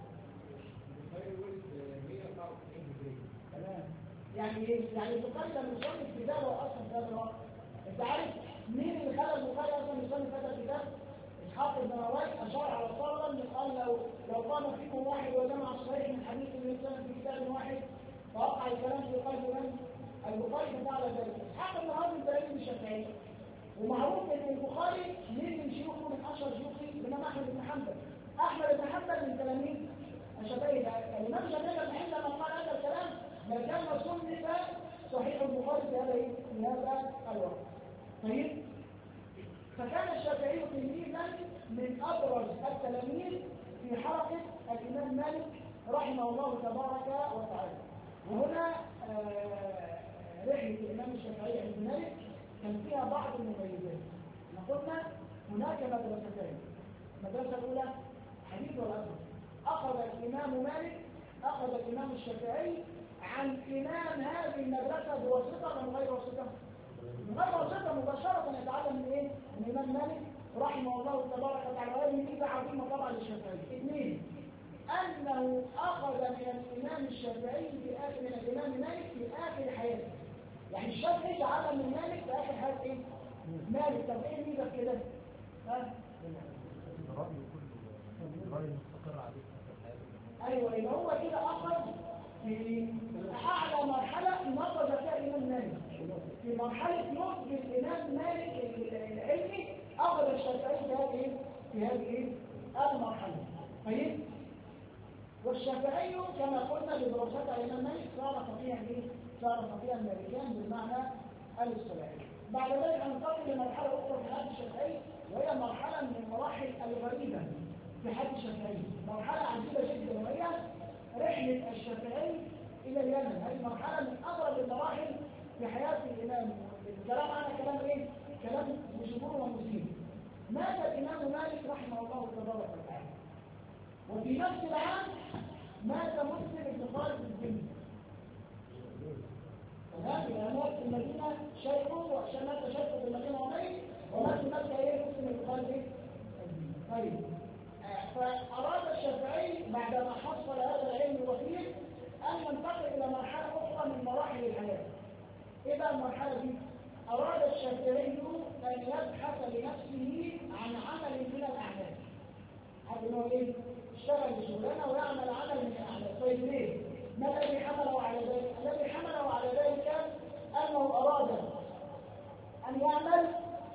تمام. يعني ايه؟ يعني البخاري لما يصنف كتابه اصلا في هذا الوقت، انت عارف مين اللي خلى البخاري اصلا يصنف هذا الكتاب؟ اسحاق بن راهويه اشار على صلبا قال لو لو قام فيكم واحد وجمع صحيح من حديث النبي صلى الله عليه وسلم في كتاب واحد فوقع الكلام في قلب من؟ البخاري فعل ذلك. اسحاق بن راهويه من تلاميذ الشافعي، ومعروف ان البخاري مين من شيوخه من اشهر شيوخه الامام احمد بن حنبل. احمد بن حنبل من تلاميذ الشافعي. الامام الشافعي عندما قال هذا الكلام ما كان صنف صحيح البخاري في هذا في هذا الوقت. طيب فكان الشافعي تلميذا من ابرز التلاميذ في حلقه الامام مالك رحمه الله تبارك وتعالى. وهنا آه رحله الامام الشافعي عند مالك كان فيها بعض المميزات. قلنا هناك مدرستين. المدرسه الاولى حديث والاثر. اخذ الامام مالك اخذ الامام الشافعي عن إمام هذه المدرسة بواسطة من غير واسطة؟ من غير واسطة مباشرة يتعلم من إيه؟ من الإمام مالك رحمه الله تبارك وتعالى، وهذه ميزة عظيمة طبعا للشافعي. اثنين، أنه أخذ من الإمام الشافعي في آخر من الإمام مالك في آخر حياته. يعني الشافعي تعلم من مالك في آخر حياة إيه؟ مالك. طب إيه الميزة في كده؟ ها؟ الرأي كله الرأي مستقر عليه في حياته. أيوه، يبقى هو كده أخذ في أعلى مرحلة نضج فيها الإمام مالك. في مرحلة نضج الإمام مالك العلمي أخذ الشافعي في هذه إيه؟ في هذه إيه؟ المرحلة. طيب؟ والشافعي كما قلنا بدراسات الإمام مالك صار فقيها إيه؟ صار فقيها مالكيا بالمعنى الاصطلاحي. بعد ذلك ننتقل لمرحلة أخرى في حياة الشافعي، وهي مرحلة من المراحل الغريبة في حياة الشافعي، مرحلة عجيبة جدا، وهي رحلة الشافعي إلى اليمن. هذه مرحلة من أغرب المراحل في حياة الإمام. الكلام عنها كلام إيه؟ كلام مشهور ومثير. مات الإمام مالك رحمه الله تبارك وتعالى، وفي نفس العام مات مسلم بن خالد الدين. تمام؟ يعني مات في المدينة شيخه، وعشان مات شيخه في المدينة وميت، ومات في مكة إيه؟ مسلم بن خالد الدين. طيب، فأراد الشافعي بعدما حصل هذا العلم الوثيق أن ينتقل إلى مرحلة أخرى من مراحل الحياة. إيه بقى المرحلة دي؟ أراد الشافعي أن يبحث لنفسه عن عمل من الأعمال. حتى إنه إيه؟ اشتغل بشغلانة ويعمل عمل من الأعمال. طيب ليه؟ ما الذي حمله على ذلك؟ الذي حمله على ذلك أنه أراد أن يعمل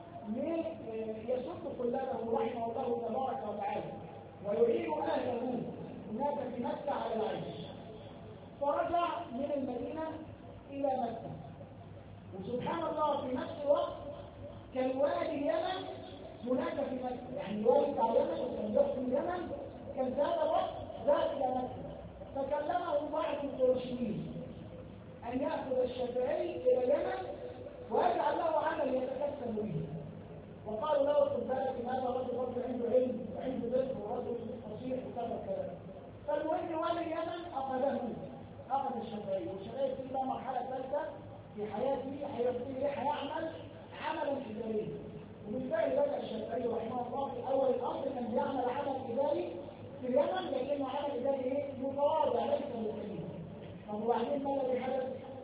يسد طلابه رحمه الله تبارك وتعالى ويعين أهله هناك في مكة على العيش. فرجع من المدينة إلى مكة، وسبحان الله في نفس الوقت كان والي اليمن هناك في مكة. يعني الوالي بتاع اليمن وكان يحكم اليمن كان في هذا الوقت ذهب إلى مكة. فكلمه بعض القرشيين أن يأخذ الشافعي إلى اليمن ويجعل له عمل يتكسب به. وقالوا له خد بالك ان هذا الرجل رجل عنده علم وعنده ذكر ورجل فصيح وكذا وكذا. فالمهم والي اليمن اخذه، اخذ الشافعي، والشافعي في بقى مرحله ثالثه في حياته هيبتدي هيعمل عملا اداريا. وبالفعل بدا الشافعي رحمه الله في اول الامر كان بيعمل عمل اداري في اليمن، لكنه عمل اداري ايه؟ متواضع ليس بالكبير. طب وبعدين ما الذي حدث؟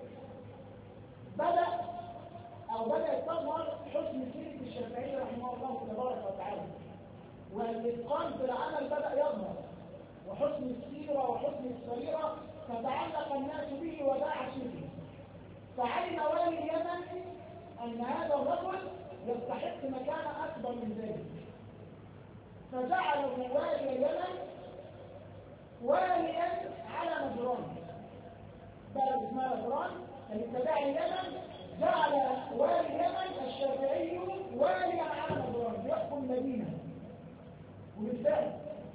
بدا أو بدأت تظهر حسن سيرة الشافعي رحمه الله تبارك وتعالى، والإتقان في العمل بدأ يظهر، وحسن السيرة وحسن السريرة فتعلق الناس به وباع سيره. فعلم والي اليمن أن هذا الرجل يستحق مكانة أكبر من ذلك، فجعله والي اليمن واليا على نجران، بلد اسمها نجران اللي تبع اليمن. جعل والي اليمن الشافعي واليا على نجران يحكم المدينة. وبالفعل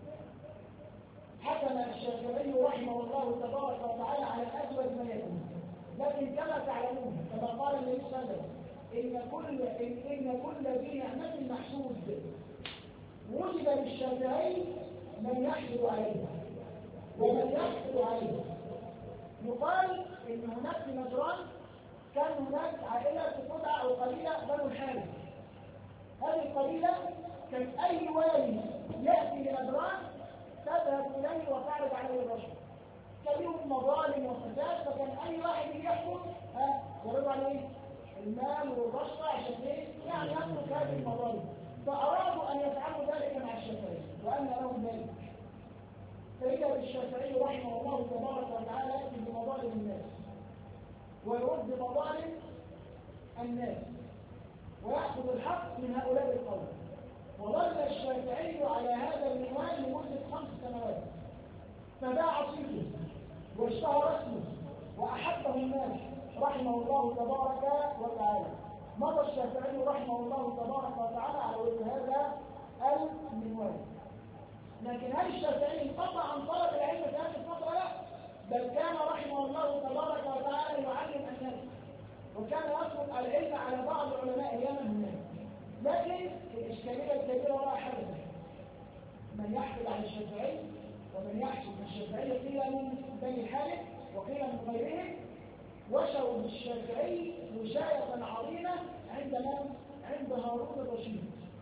حكم الشافعي رحمه الله تبارك وتعالى على أجود ما يكون. لكن كما تعلمون كما قال النبي صلى الله عليه وسلم إن كل إن كل ذي نعمة محسود، وجد للشافعي من يحسد عليه ومن يحسد عليه. يقال إن هناك في نجران كان هناك عائلة تدعى أو قبيلة بنو الحارث. هذه القبيلة كان أي والي يأتي لنجران تذهب إليه وتعرض عليه الرشوة. كان لهم مظالم وفساد، فكان أي واحد يحكم ها يعرض عليه المال والرشوة عشان إيه؟ يعني يترك هذه المظالم. فأرادوا أن يفعلوا ذلك مع الشافعي وأن لهم ذلك. فإذا بالشافعي رحمه الله تبارك وتعالى يأتي بمظالم الناس ويرد مظالم الناس ويأخذ الحق من هؤلاء القوم. وظل الشافعي على هذا المنوال لمدة خمس سنوات، فباع صيته واشتهر اسمه وأحبه الناس رحمه الله تبارك وتعالى. مضى الشافعي رحمه الله تبارك وتعالى على وجه هذا المنوال. لكن هل الشافعي انقطع عن طلب العلم في هذه الفترة؟ لا، بل كان رحمه الله تبارك وتعالى يعلم الناس، وكان يطلب العلم على بعض علماء اليمن هناك. لكن الإشكالية الكبيرة ولا حدثت. من يحكي عن الشافعي ومن يحكي عن الشافعي قيل من بني الحارث وقيل من غيرهم، وشوا بالشافعي وشاية عظيمة عند من؟ عند هارون الرشيد.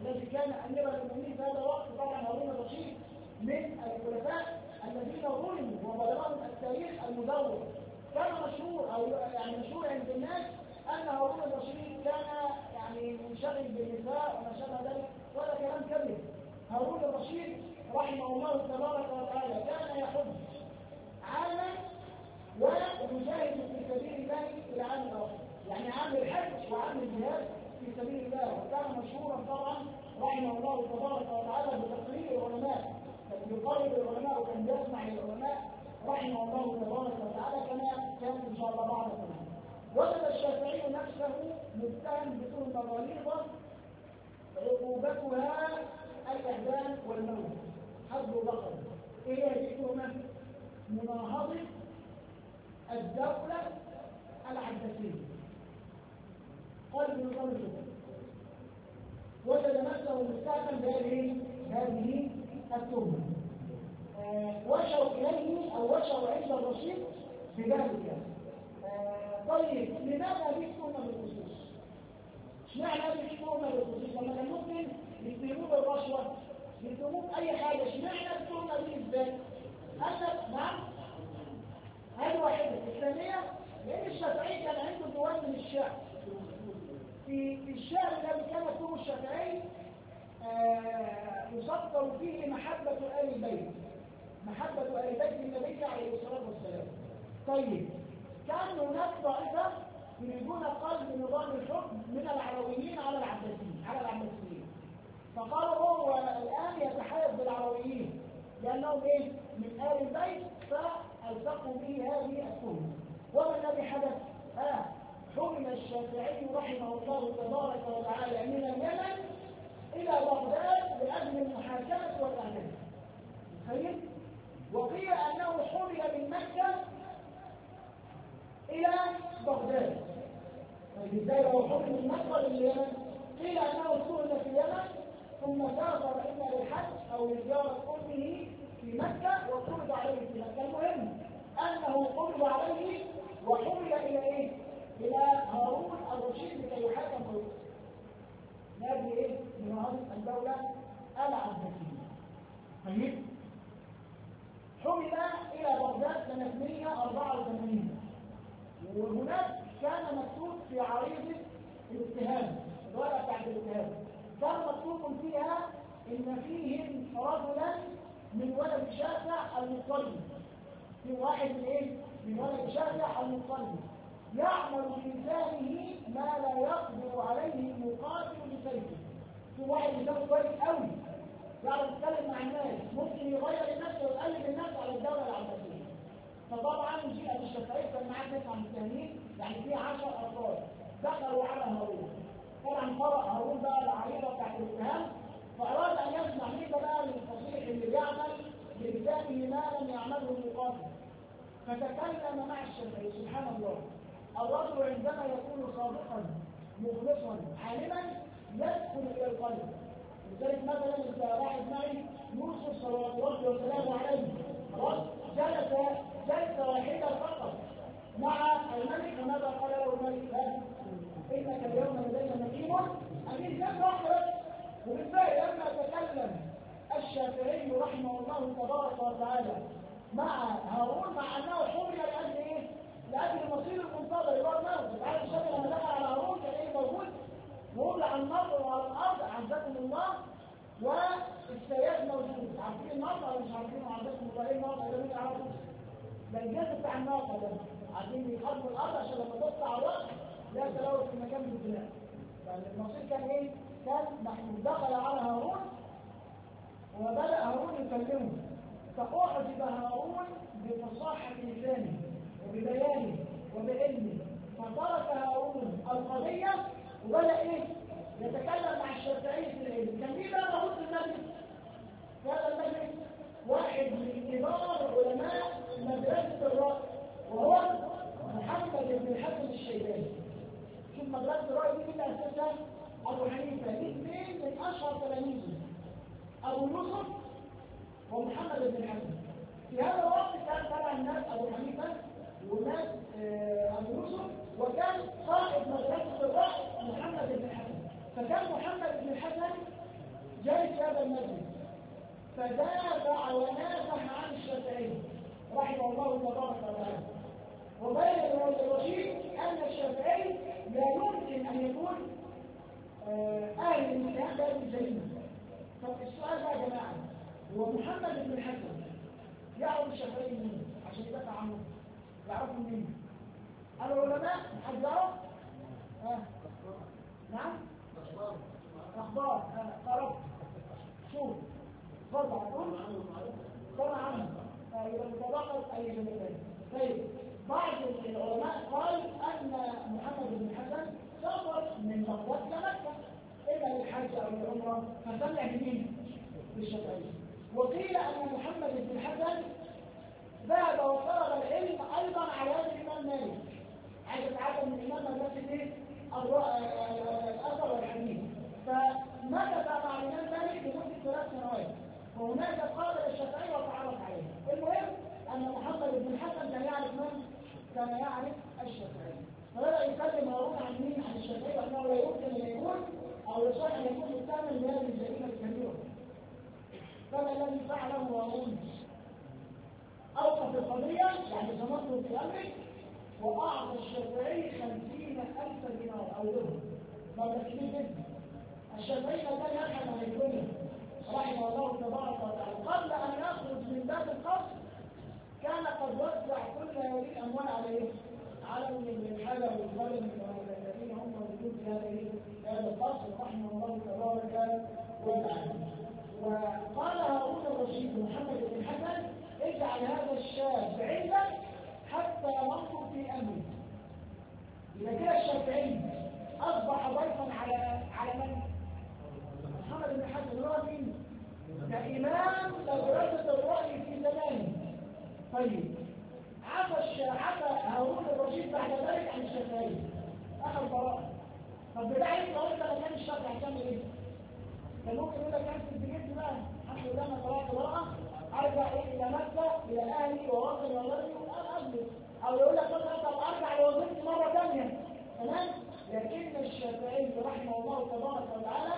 الذي كان أمير المؤمنين في هذا الوقت طبعا هارون الرشيد من الخلفاء الذين ظلموا وبلغهم التاريخ المدور. كان مشهور أو يعني مشهور عند الناس أن هارون الرشيد كان يعني منشغل بالنساء وما شابه ذلك، وهذا كلام كذب. هارون الرشيد رحمه الله تبارك وتعالى كان يحج عاما ويجاهد في سبيل الله إلى عام آخر، يعني عام الحج وعام الجهاد في سبيل الله. وكان مشهورا طبعا رحمه الله تبارك وتعالى بتقرير العلماء، يقرب العلماء وكان يسمع العلماء رحمه الله تبارك وتعالى كما كان ان شاء الله بعد كمان. وجد الشافعي نفسه متهم بتهمه غليظه عقوبتها الاعدام والموت، حد بقر. ايه هذه التهمه؟ مناهضه الدوله العباسيه. قال بنظام الحكم وجد نفسه متهم بهذه هذه التهمه. آه وشوا اليه او وشوا عند الرشيد بذلك. آه طيب لماذا هذه التهمه بالخصوص؟ اشمعنى هذه التهمه بالخصوص؟ لما كان ممكن يتهموه بالرشوه، يتهموه باي حاجه، اشمعنى التهمه دي بالذات؟ هذا نعم هذه واحده. الثانيه لان الشافعي كان عنده ديوان من الشعر. في في الشعر الذي كان يكتبه الشافعي يسطر فيه محبة آل البيت، محبة آل بيت النبي عليه الصلاة والسلام. طيب كان هناك طائفة يريدون قلب نظام الحكم من العلويين على العباسيين على العباسيين فقالوا هو الآن يتحيز بالعلويين لأنهم إيه؟ من آل البيت، فألصقوا به هذه التهمة. وما الذي حدث؟ آه حكم الشافعي رحمه الله تبارك وتعالى من اليمن إلى بغداد لأجل المحاكمة والإعدام. تخيل؟ وقيل أنه حمل من مكة إلى بغداد. طيب إزاي لو حمل من مكة لليمن؟ قيل أنه اتهم في اليمن ثم سافر إما للحج أو لزيارة أمه في مكة وفرض عليه في مكة. المهم أنه فرض عليه وحمل إلى إيه؟ إلى هارون الرشيد لكي يحاكم في هذه ايه؟ مناهضة الدولة العباسية. طيب حمل إلى بغداد سنة مئة وأربعة وثمانين، وهناك كان مكتوب في عريضة الاتهام، الورقة بتاعت الاتهام كان مكتوب فيها إن فيهم رجلا من ولد شافع المطلب، في واحد من إيه؟ من ولد شافع المطلب يعمل بلسانه ما لا يقدر عليه المقاتل بسيفه. في واحد لسانه كويس قوي يعرف يتكلم مع الناس، ممكن يغير الناس ويقلب الناس على الدوله العباسيه. فطبعا جاء الشافعي كان معاه تسع متهمين، يعني في عشر افراد دخلوا على هارون. طبعا قرأ هارون بقى العريضه بتاعت الاتهام، فاراد ان يسمع مين بقى الفصيح اللي بيعمل بلسانه ما لم يعمله المقاتل. فتكلم مع الشافعي. سبحان الله، الرجل عندما يكون صادقا مخلصا عالما يدخل الى القلب. لذلك مثلا انت واحد معي يوسف صلوات الله وسلامه عليه، خلاص جلس جلسه واحده فقط مع الملك، وماذا قال له الملك؟ انك اليوم لدينا مكين امين. جلسه واحده بس. وبالفعل لما تكلم الشافعي رحمه الله تبارك وتعالى مع هارون، مع انه حمل لاجل ايه؟ لاجل المصير المنتظر اللي هو الموت. عارف الشافعي لما دخل على هارون كان ايه موجود؟ وضع النصر على الارض عزكم الله والسياد موجود. عارفين النصر ولا مش عارفينه؟ عزكم الله. ايه النصر ده؟ مين يعرفه؟ ده الجسم بتاع الناقه ده، عارفين بيحطوا الارض عشان لما تقطع الراس لا تلوث في مكان البناء. يعني المصير كان ايه؟ كان محمود. دخل على هارون وبدا هارون يكلمه، فأعجب هارون بفصاحة لسانه وببيانه وبعلمه، فترك هارون القضية وبدأ ايه؟ يتكلم مع الشافعي في العلم. كان مين بقى موجود في المجلس؟ هذا المجلس واحد من كبار علماء مدرسة الرأي، وهو محمد بن الحسن الشيباني. شوف مدرسة الرأي دي مين أساسها؟ أبو حنيفة. دي اثنين من أشهر تلاميذه، أبو يوسف ومحمد بن الحسن. في هذا الوقت كان طبعا الناس ابو حنيفه والناس ابو يوسف، وكان صاحب مدرسه الرأي محمد بن الحسن. فكان محمد بن الحسن جالس هذا المسجد فدافع ونافح عن الشافعي رحمه الله تبارك وتعالى، وبين ابن الرشيد ان الشافعي لا يمكن ان يكون اهل الامتحان بهذه الجريمه. فالسؤال بقى يا جماعه، هو محمد بن الحسن يعرف الشافعي منين عشان يدافع عنه؟ يعرفه منين؟ العلماء حد يعرف؟ اه نعم؟ اخبار قرأت شوف فرض عقول طبعا عنه يبقى متوقف اي جميلين. طيب بعض العلماء قال ان محمد بن الحسن سافر من بغداد لمكه اما للحج او للعمره فسمع بمين؟ بالشافعي. وقيل ان محمد بن الحسن ذهب وطلب العلم ايضا على يد الامام مالك، عايز يتعلم من الامام مالك ايه؟ الاثر والحديث، فمكث مع الامام مالك لمده ثلاث سنوات، وهناك قابل الشافعي وتعرف عليه. المهم ان محمد بن الحسن كان يعرف من؟ كان يعرف الشافعي، فبدا يتكلم هارون عن مين؟ عن الشافعي، وانه لا يمكن ان يكون او يصح ان يكون متهما بهذه الجريمه الكبيره. فما الذي فعله هارون؟ اوقف القضيه يعني زمنته في امره، واعطى الشافعي خمسين الف دينار او درهم، مبلغ كبير جدا. الشافعي كان يبحث عن الدنيا رحمه الله تبارك وتعالى، قبل ان يخرج من باب القصر كان قد وزع كل هذه الاموال على ايه؟ على الحجر والظلم الذين هم موجودون في هذه هذا القصر رحمه الله تبارك وتعالى. وقال هارون الرشيد محمد بن الحسن: اجعل هذا الشاب عندك حتى ننظر في امره. اذا كان الشافعي اصبح ضيفا على على من؟ محمد بن الحسن هو مين؟ كإمام مدرسة الرأي في زمانه. طيب عفى عفى هارون الرشيد بعد ذلك عن الشافعي، أخذ براءة. طب بداية لو أنت مكان الشافعي هتعمل إيه؟ كان ممكن يقول لك أنت بجد بقى الحمد لله أنا طلعت براءة، أرجع إيه إلى مكة إلى أهلي ووطني وولدي وأسلم، أو يقول لك مثلا طب أرجع لوظيفتي مرة ثانية، تمام؟ لكن الشافعي رحمه الله تبارك وتعالى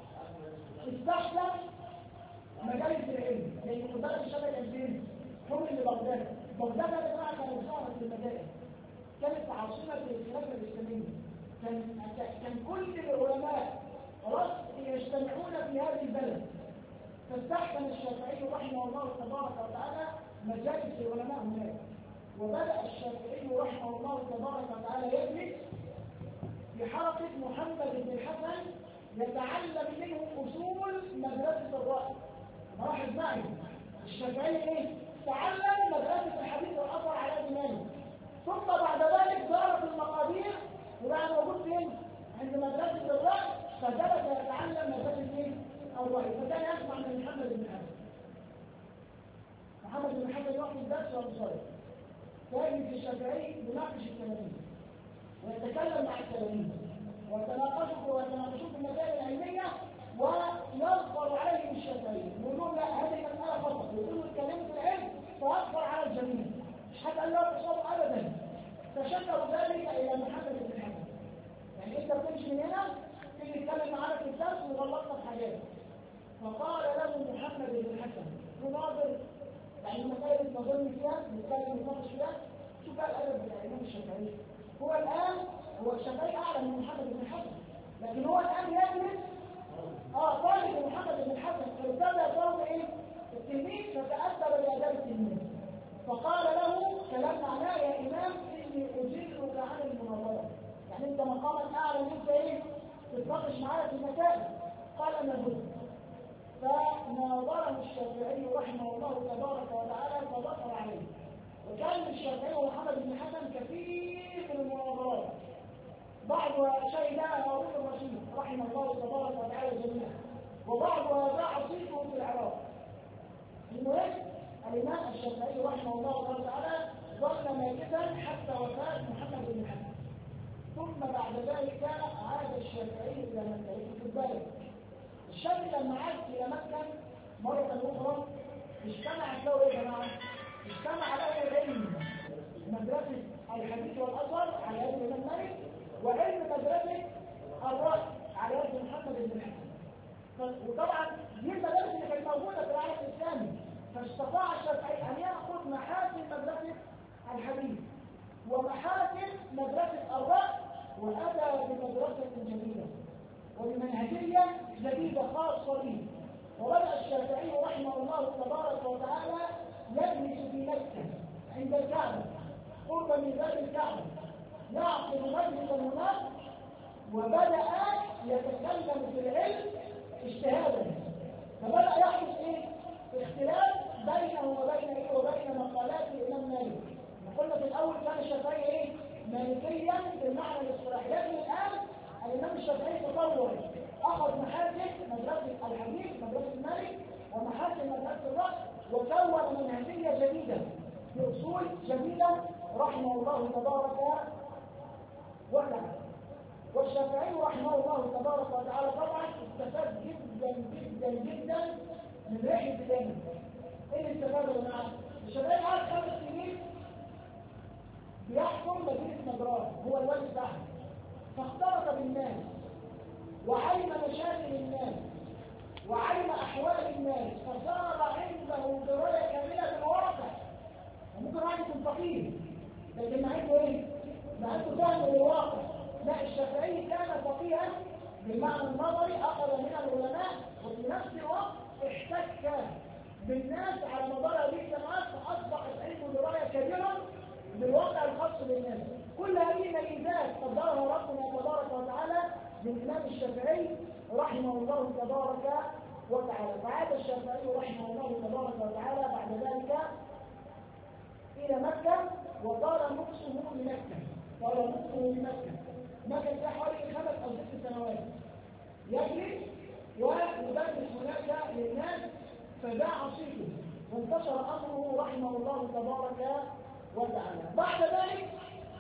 استحسن مجالس العلم، لأن مدرس الشافعي كان فين؟ حكم لبغداد. بغداد يا جماعة كانت ظهرت في المدائن، كانت عاصمة الخلافة الإسلامية، كان كان كل العلماء خلاص يجتمعون في هذه البلد، فاستحسن الشافعي رحمه الله تبارك وتعالى مجالس العلماء هناك، وبدأ الشافعي رحمه الله تبارك وتعالى يجلس في حلقة محمد بن الحسن يتعلم منه أصول مدرسة الرأي. لاحظ معي الشافعي ايه؟ تعلم مدرسة الحديث والأثر على يد مالك، ثم بعد ذلك ظهرت المقادير وبقى موجود فين؟ عند مدرسة الرأي، فجلس يتعلم مدرسة ايه؟ الرأي، فكان يسمع من محمد بن الحسن. محمد بن الحسن وقت الدرس والمصاري كان في الشافعي يناقش التلاميذ ويتكلم مع التلاميذ ويتناقشوا ويتناقشوا في المسائل العلميه ويظفر عليهم الشافعي، يقول لهم لا هذه مساله خطا، يقولوا اتكلموا في العلم فاظفر على الجميع، مش حتى قال له تصاب ابدا. فشكروا ذلك الى محمد بن الحسن، يعني انت بتمشي من هنا تيجي تتكلم معانا في الدرس وغلطنا في حاجات. فقال له محمد بن الحسن مناظر، يعني المسائل نظن فيها نتكلم نتناقش فيها، شوف بقى الادب بتاع الامام الشافعي. هو الان هو الشافعي اعلى من محمد بن الحسن، لكن هو الان يجلس اه طالب محمد بن الحسن ارتدى ثوب ايه؟ التلميذ، فتأدب بآداب التلميذ. فقال له كلام معناه: يا امام اني اجلك عن المناظره، يعني انت مقامك اعلى ان انت ايه؟ تتناقش معايا في المسائل. قال انا بد. فناظره الشافعي رحمه الله تبارك وتعالى فظفر عليه. وكان الشافعي ومحمد بن الحسن كثير من المناظرات، بعض شهد هارون الرشيد رحمه الله تبارك وتعالى جميعا، وبعض باع صيته في العراق. المهم الامام الشافعي رحمه الله تعالى ظل ماكثا حتى وفاه محمد بن الحسن، ثم بعد ذلك عاد الشافعي الى مكه. في بالك الشافعي لما عاد الى مكه مره اخرى اجتمع له ايه يا جماعه؟ اجتمع له علم مدرسه الحديث والاثر على يد الامام مالك، وعلم مدرسه الرأي على يد محمد بن الحسن. وطبعا دي المدارس اللي كانت موجوده في العالم الاسلامي، فاستطاع الشافعي ان ياخذ محاسن مدرسه الحديث ومحاسن مدرسه الرأي، واتى بمدرسه جديده وبمنهجيه جديده خاصه به. وبدأ الشافعي رحمه الله تبارك وتعالى يجلس في مكة عند الكعبة قرب من باب الكعبة يعقد مجلسا هناك، وبدأ يتكلم في العلم اجتهادا. فبدأ يحدث ايه؟ اختلاف بينه وبين ايه وبين مقالات الإمام مالك. قلنا في الأول كان الشافعي ايه؟ مالكيا بالمعنى الاصطلاحي، لكن الآن الإمام الشافعي تطور، أخذ محاسن مدرسة الحديث مدرسة مالك ومحاسن مدرسة الرأي، وكون منهجية جديدة بأصول جديدة رحمه الله تبارك وتعالى. والشافعي رحمه الله تبارك وتعالى طبعا استفاد جدا جدا جدا من رحلة العلم. ايه اللي استفاده يا جماعه؟ الشافعي قعد خمس سنين بيحكم مدينة نجران، هو الوالي بتاعها، فاختلط بالناس وعلم مشاكل الناس وعلم احوال الناس، فصار عنده درايه كامله بالواقع. وممكن واحد يكون فقيه لكن ما عنده ايه؟ ما عنده فهم للواقع. لا، الشافعي كان فقيها بالمعنى النظري، اخذ من العلماء وفي نفس الوقت احتك بالناس على مدار هذه السنوات، فاصبحت عنده درايه كبيره بالواقع الخاص بالناس. كل هذه الميزات قدرها ربنا تبارك وتعالى للإمام الشافعي رحمه الله تبارك وتعالى. فعاد الشافعي رحمه الله تبارك وتعالى بعد ذلك إلى مكة، وطال مكسه لمكة طال مكسه لمكة مكة حوالي خمس أو ست سنوات يجلس ويدرس هناك للناس، فباع صيته وانتشر أمره رحمه الله تبارك وتعالى. بعد ذلك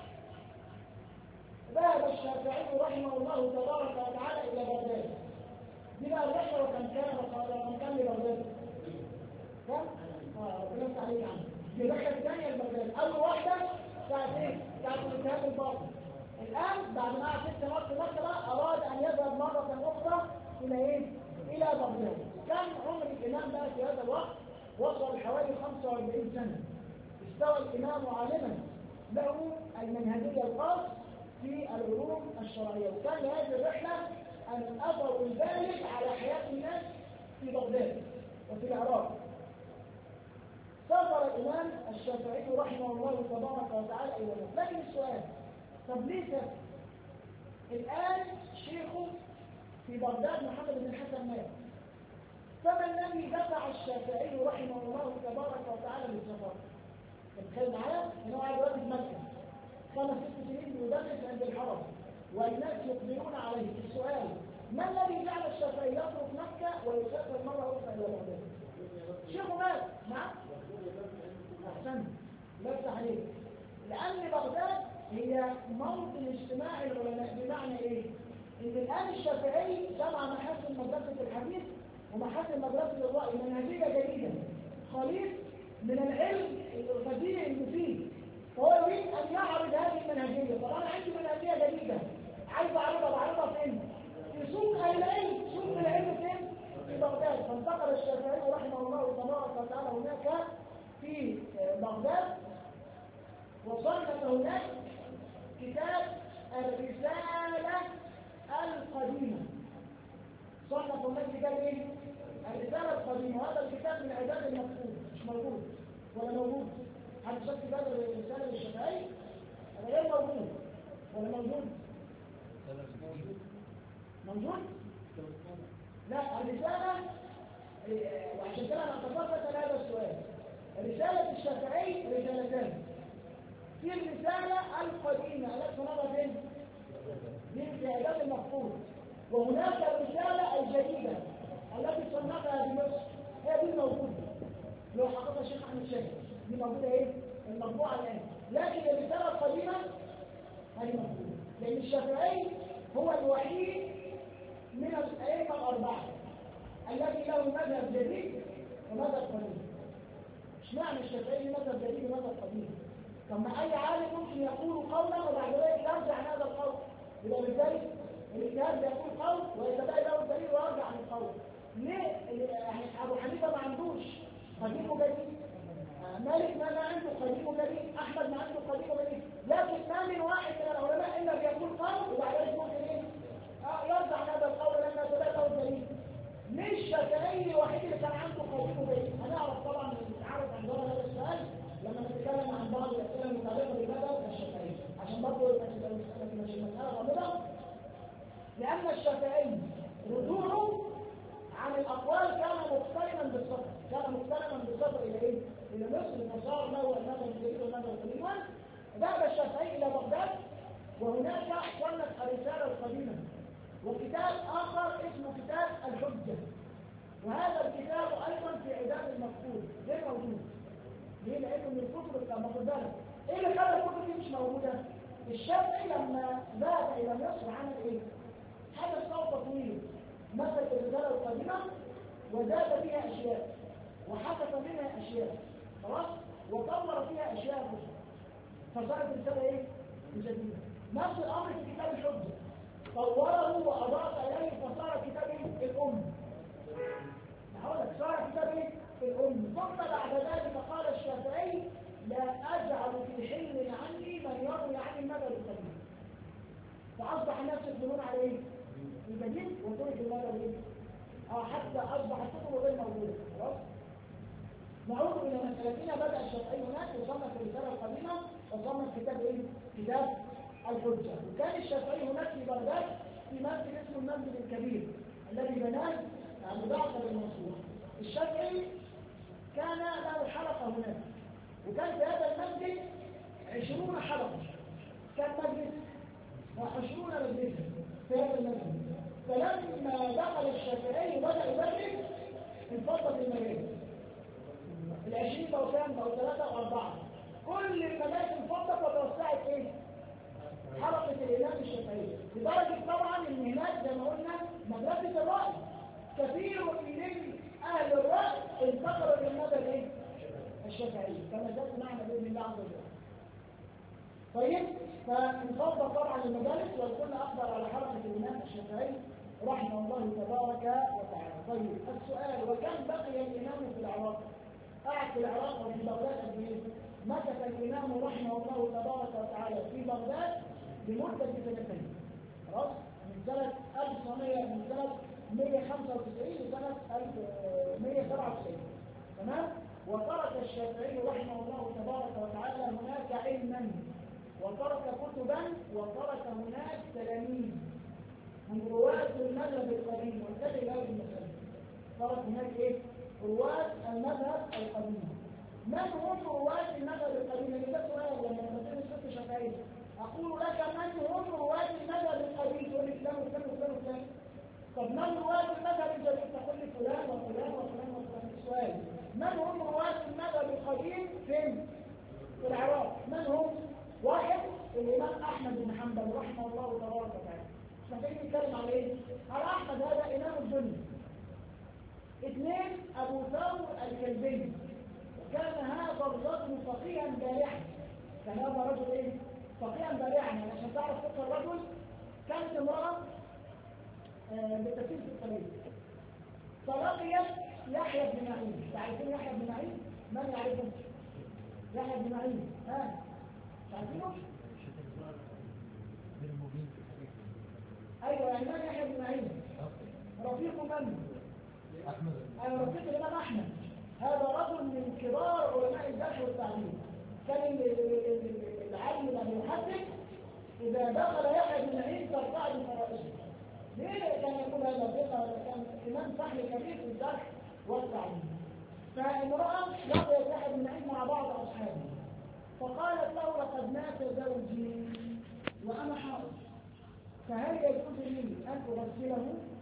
ذهب الشافعي رحمه الله تبارك وتعالى إلى بغداد. دي بقى الرحلة وكان كان وكان كان لبغداد. كم؟ اه ربنا يفتح عليك عنه. دي الرحلة الثانية لبغداد. أول واحدة بتاعت إيه؟ بتاعت الاتهام الباطل. الآن بعد ما قعد ست سنوات في مكة بقى أراد أن يذهب مرة أخرى إلى إيه؟ إلى بغداد. كان عمر الإمام بقى في هذا الوقت وصل حوالي خمسة وأربعين سنة. استوى الإمام عالما له المنهجية الخاص في العلوم الشرعية، وكان هذه الرحلة الأثر البالغ على حياة الناس في بغداد وفي العراق. سافر الإمام الشافعي رحمه الله تبارك وتعالى إلى مصر. لكن السؤال، طب ليه سافر؟ الآن شيخه في بغداد محمد بن الحسن مات، فما الذي دفع الشافعي رحمه الله تبارك وتعالى للسفر؟ تخيل معايا ان هو قاعد دلوقتي في مكه خمس ست سنين بيدرس عند الحرم والناس يقبلون عليه. السؤال، ما الذي جعل الشافعي يترك مكه ويسافر مره اخرى الى بغداد؟ شيخه مات. نعم احسنت، لا يفتح عليك. لان بغداد هي موطن اجتماع العلماء. بمعنى ايه؟ ان الان الشافعي جمع محاسن مدرسه الحديث ومحاسن مدرسه الرأي، منهجيه جديده خليط من العلم القديم المفيد، فهو يريد ان يعرض هذه المنهجيه. طب انا عندي منهجيه جديده عايز اعرضها، بعرضها فين؟ في سوق العلم. سوق العلم فين؟ في بغداد. فانتقل الشافعي رحمه الله تبارك وتعالى هناك في بغداد، وصنف هناك كتاب الرساله القديمه. صنف هناك كتاب ايه؟ الرساله القديمه. وهذا الكتاب من اعداد المفقود، مش موجود ولا موجود؟ حد شاف كتاب الرساله للشافعي؟ هذا غير موجود ولا موجود؟ موجود؟ لا، الرساله، وعشان كده انا اتصلت هذا السؤال. رساله الشافعي رسالتان. في الرساله القديمه التي صنفها فين؟ دي في اعداد المفقود. وهناك الرساله الجديده التي صنفها بمصر، هي دي الموجوده لو حققها الشيخ احمد شاكر، دي موجوده ايه؟ المطبوعه الان. لكن الرساله القديمه هذه موجوده، لان الشافعي هو الوحيد من الائمه الاربعه الذي له مذهب جديد ومذهب قديم. اشمعنى الشافعي له مذهب جديد ومذهب قديم؟ طب ما اي عالم ممكن يقول قولا وبعد ذلك يرجع عن هذا القول. يبقى بالتالي الاجتهاد بيقول قول ويتبقى له الدليل ويرجع عن القول. ليه؟ يعني ابو حنيفه ما عندوش قديم وجديد، مالك ما ما عنده قديم وجديد، احمد ما عنده قديم وجديد، لكن ما من واحد من العلماء الا بيقول قول وبعدين ممكن ايه؟ اه يرجع عن هذا القول لما يتبقى له الدليل. مش الشافعي الوحيد اللي كان عنده قديم وجديد. هنعرف طبعا نتعرف عن هذا السؤال لما نتكلم عن بعض الاسئله المتعلقه بالمذهب الشافعي، عشان برضه يبقى مش المساله غامضه. لان الشافعي رجوعه عن الاقوال كان مقترنا بالسفر، كان مقترنا بالسفر الى ايه؟ الى مصر، فصار له المذهب الجديد والمذهب القديم. ذهب الشافعي الى بغداد وهناك صنف الرساله القديمه وكتاب اخر اسمه كتاب الحجه، وهذا الكتاب ايضا في عداد المفقود غير موجود. ليه؟ لانه من الكتب المفضله. ايه اللي خلى الكتب دي مش موجوده؟ الشافعي لما ذهب الى مصر عمل ايه؟ حدث صوت طويل مثل الرساله القديمه وزاد فيها اشياء وحذف منها اشياء، خلاص؟ وطور فيها اشياء اخرى فصارت الرساله ايه؟ جديده. نفس الامر في كتاب الحجه، طوره واضاف اليه فصار كتاب الام. هقول لك صار كتاب الام. ثم بعد ذلك قال الشافعي لا اجعل في حل عني من يروي عن المذهب القديم. فاصبح الناس يقولون على ايه؟ الجديد وترك المذهب ايه؟ اه حتى اصبح الكتب غير موجوده. خلاص؟ نعود الى مسألتنا. بدا الشافعي هناك وصنف الرساله القديمه وصنف كتاب ايه؟ كتاب الحجه. وكان الشافعي هناك في بغداد في مسجد اسمه المسجد الكبير الذي بناه ابو جعفر المنصور. الشافعي كان له حلقه هناك، وكان في هذا المسجد عشرون حلقه. كان مجلس وعشرون مجلسا في هذا المسجد. فلما دخل الشافعي وبدا يدرس انفضت المجالس. العشرين بقوا كام؟ بقوا ثلاثه واربعه. كل المجالس انفضت وتوسعت ايه؟ حلقه الامام الشافعي، لدرجه طبعا ان هناك زي ما قلنا مدرسه الراي. كثير من اهل الراي انتقلوا الى المذهب ايه؟ الشافعي، كما سمعنا باذن الله عز وجل. طيب، فانفض طبعا المجالس والكل اقبل على حلقه الامام الشافعي رحمه الله تبارك وتعالى. طيب، السؤال: وكم بقي الامام في العراق؟ قعد في العراق وفي بغداد قد ايه؟ مكث الامام رحمه الله تبارك وتعالى في بغداد لمده سنتين. خلاص؟ من سنه ألف وتسعمائة من سنه مئة وخمسة وتسعين لسنه ألف ومئة وسبعة وتسعين. تمام؟ وترك الشافعي رحمه الله تبارك وتعالى هناك علما وترك كتبا وترك هناك تلاميذ من رواة المذهب القديم. وانتبه لهذه المسألة، ترك هناك ايه؟ رواة المذهب القديم. من هم رواة المذهب القديم؟ يعني ده سؤال لما تسأل الشيخ الشافعي اقول لك من هم رواة المذهب القديم؟ تقول لي فلان وفلان وفلان وفلان. طب من رواة المذهب الجديد؟ تقول لي فلان وفلان وفلان وفلان. السؤال: من هم رواة المذهب القديم فين؟ في العراق. من هم؟ واحد الامام احمد بن حنبل رحمه الله تبارك وتعالى. محتاجين نتكلم على ايه؟ على احمد، هذا امام الدنيا. اثنين ابو ثور الكلبي، كان هذا الرجل فقيها بارعا. كان هذا الرجل ايه؟ فقيها بارعا. يعني عشان تعرف فقه الرجل، كانت امراه آه بالتفسير في الطريق فلقيت يحيى بن معين. تعرفون يحيى بن معين؟ من يعرفه؟ يحيى بن معين ها؟ تعرفينه؟ ايوه، يعني من يحيى بن معين؟ رفيق من؟ احمد. ايوه، رفيق الامام احمد. هذا رجل من كبار علماء الجرح والتعديل. كان العالم المحدث اذا دخل يحيى بن معين ترتعد فرائسه. ليه كان يقول هذا؟ كان امام فحل كبير في الجرح والتعديل. فامراه لقيت يحيى بن معين مع بعض اصحابه فقالت له: لقد مات زوجي وانا حائض، فهل يجوز لي ان اغسله؟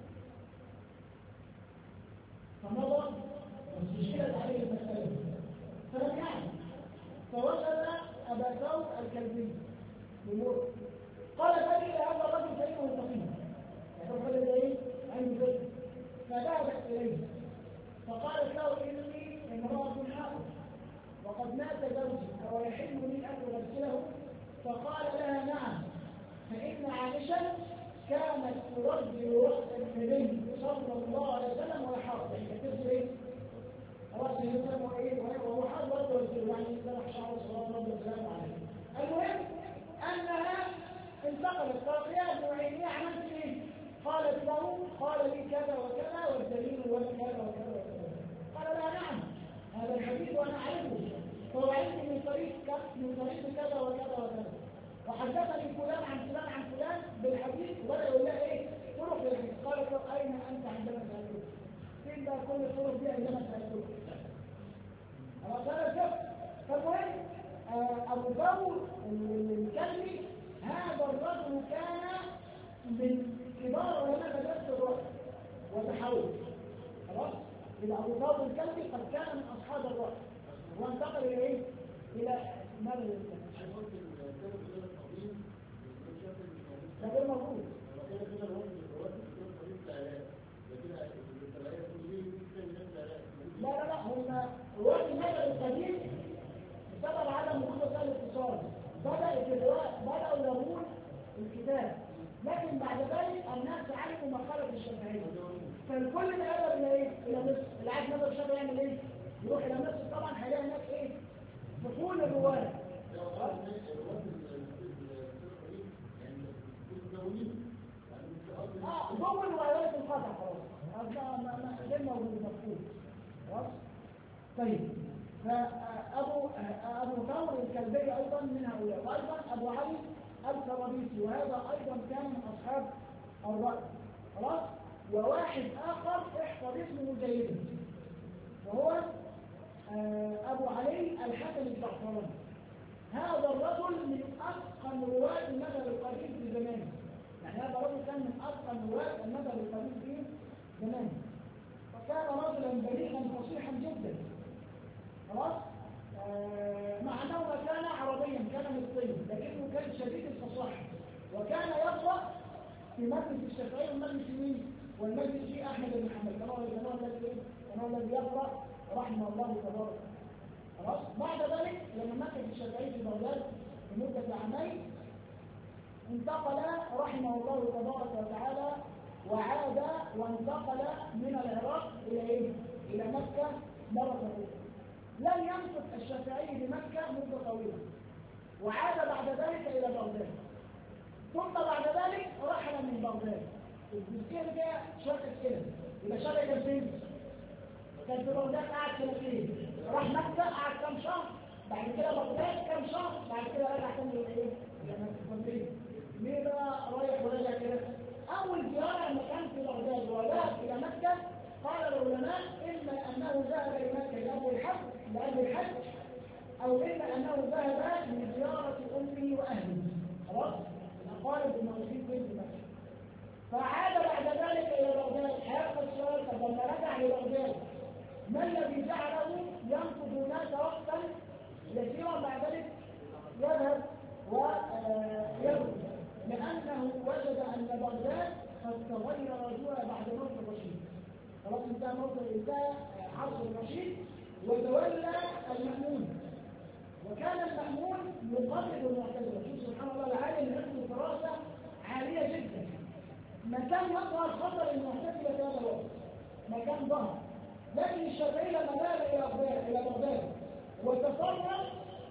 فمضى واستشكلت عليه المساله فلم يعلم، فوجد ابا ثور الكلبي بمر. قال: فجد هذا الرجل فانه فقيه، يعني الرجل ايه؟ عنده فقه. فذهبت اليه فقالت له: اني امراه حائض وقد مات زوجي، أو يحل لي أن أغسله؟ فقال لها: نعم، فإن عائشة كانت ترجل رأس النبي صلى الله عليه وسلم ويحاط، يعني كانت تغسل ايه؟ رأس النبي صلى الله عليه وسلم وهو حاط برضه يغسل، يعني سرح شعره صلى الله عليه وسلم. المهم أنها انتقلت فقالت له عيني عملت ايه؟ قالت له قال لي كذا وكذا والدليل هو كذا وكذا وكذا. قال لا نعم هذا الحديث وانا اعرفه، فهو عندي من طريق من طريق كذا وكذا وكذا، وحدثني فلان عن فلان عن فلان بالحديث، ولا يقول لها ايه طرق الحديث. قالت له اين انت عندما سالتك؟ فين بقى كل الطرق دي عندما سالتك؟ انا قال شوف. فالمهم ابو ثور الكلبي هذا الرجل كان من كبار علماء مدرسه الرأي والتحول. خلاص؟ يبقى ابو ثور الكلبي قد كان من اصحاب الرأي وانتقل الى ايه؟ الى ماذا الاسلام؟ ده غير موجود. لا لا لا هم رواة المدى القديم بسبب عدم وجود وسائل الاتصال بدأ الكتاب بدأوا يروون الكتاب، لكن بعد ذلك الناس علموا مقالة الشافعية، فالكل ذهب الى ايه؟ الى مصر. اللي عايز مذهب الشافعي يعمل ايه؟ يروح الى مصر، طبعا هيلاقي هناك ايه؟ فصول الرواة. اه ضمن روايات القطع خلاص، هذا غير موجود مفهوم. خلاص؟ طيب فابو ابو ثور الكلبي ايضا من هؤلاء، وايضا ابو علي الكرابيسي، وهذا ايضا كان من اصحاب الراي. خلاص؟ وواحد اخر احفظ اسمه جيدا، وهو ابو علي الحسن الزعفراني. هذا الرجل من اتقن رواه المذهب القديم في زمانه، يعني هذا الرجل كان من اتقن رواه المذهب القديم في زمانه، وكان رجلا بليغا فصيحا جدا. خلاص؟ آه مع انه ما كان عربيا، كان مصريا، لكنه كان شديد الفصاحه، وكان يقرا في مجلس الشافعي والمجلس مين؟ والمجلس في احمد بن حنبل، كما هو الذي كما الذي يقرا رحمه الله تبارك. خلاص؟ بعد ذلك لما مكث الشافعي في بغداد لمده عامين انتقل رحمه الله تبارك وتعالى وعاد وانتقل من العراق الى ايه؟ الى مكه مره اخرى. لم يمكث الشافعي بمكة مدة طويلة، وعاد بعد ذلك إلى بغداد، ثم بعد ذلك رحل من بغداد. الجزئية دي شرح كده، يبقى شرح كان فين؟ كان في بغداد قعد سنتين، راح مكة قعد كام شهر، بعد كده بغداد كام شهر، بعد كده رجع تاني لإيه؟ لمكة. ليه بقى رايح وراجع كده؟ أول زيارة لما كان في بغداد وذهب إلى مكة، قال العلماء إما أنه ذهب إلى مكة لأجل الحج لأجل الحج أو إما أنه ذهب لزيارة أمه وأهله. خلاص؟ الأقارب الموجودين في مكة. فعاد بعد ذلك إلى بغداد. هيبقى السؤال، طب لما رجع لبغداد ما الذي جعله ينقض هناك وقتا يسيرا بعد ذلك يذهب ويذهب؟ لأنه وجد أن بغداد قد تغير وجهها بعد موت الرشيد. خلاص انتهى موت انتهى عصر الرشيد وتولى المأمون، وكان المأمون يقرب المعتزلة. شوف سبحان الله العالم عنده فراسة عالية جدا. ما كان يظهر خطر المعتزلة في هذا الوقت، ما كان ظهر، لكن الشافعي لما ذهب إلى بغداد إلى بغداد وتصور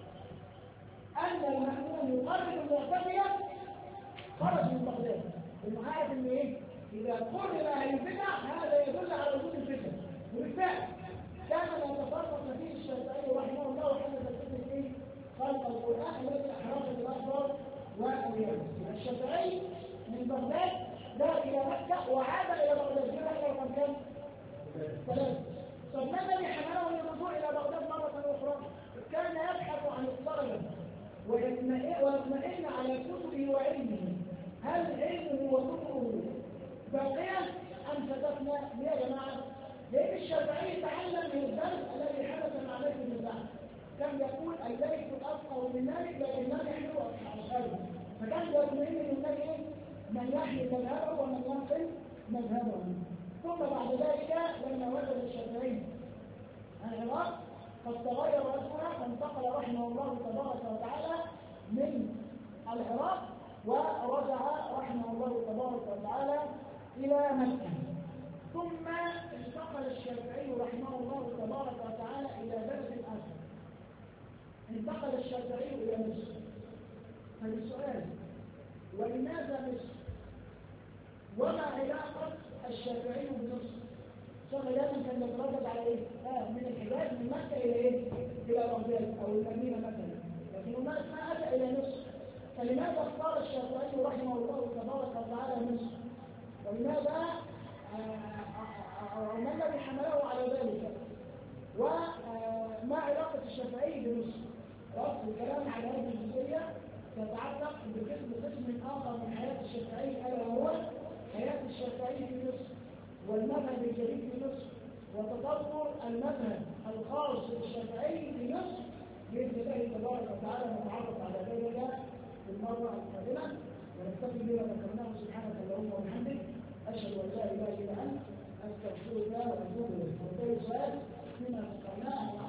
أن المأمون يقرب المعتزلة خرج من بغداد، لأنه عارف إن إيه؟ إذا قرب أهل البدع هذا يدل على وجود الفتن. وبالفعل كان يتصرف فيه الشافعي رحمه الله وحدث الفتنة إيه؟ خلق القرآن التي أحرقت الأخبار والرياض. الشافعي من بغداد ذهب إلى مكة وعاد إلى بغداد. كده إلى رقم كام؟ ثلاثة. طب ما الذي حمله للرجوع إلى بغداد مرة أخرى؟ كان يبحث عن الطلبة ويطمئن على كتبه وعلمه، هل علمه وكتبه باقية أم ستفنى؟ يا جماعة، لأن الشافعي تعلم من الدرس الذي حدث مع مالك بن سعد، كان يقول الليث أفقه من مالك لكن لم يحمله أصحابه، فكان يطمئن من مالك من يحمل مذهبه ومن ينقل مذهبه. ثم بعد ذلك لما وجد الشافعي العراق قد تغير وجهها فانتقل رحمه الله تبارك وتعالى من العراق ورجع رحمه الله تبارك وتعالى إلى مكة. ثم انتقل الشافعي رحمه الله تبارك وتعالى إلى بلد آخر. انتقل الشافعي إلى مصر. فالسؤال: ولماذا مصر؟ وما علاقة الشافعي بمصر؟ ثم لازم كان يتردد على ايه؟ آه من الحجاز من مكة إلى ايه؟ إلى بغداد أو المدينة مثلا. لكن ما أتى إلى مصر. فلماذا اختار الشافعي رحمه الله تبارك وتعالى مصر؟ ولماذا وما الذي حمله على ذلك؟ وما علاقة الشافعي بمصر؟ رأس الكلام على هذه الجزئية تتعلق بقسم آخر من حياة الشافعي، ألا وهو حياة الشافعي في مصر والمذهب الجديد في مصر وتطور المذهب الخاص بالشافعي في مصر. بإذن الله تبارك وتعالى نتعرف على ذلك في المرة القادمة، ونكتفي بما ذكرناه. سبحانك اللهم وبحمدك، أشهد أن لا إله إلا أنت، أستغفرك وأتوب إليك. وبالتالي سؤال فيما ذكرناه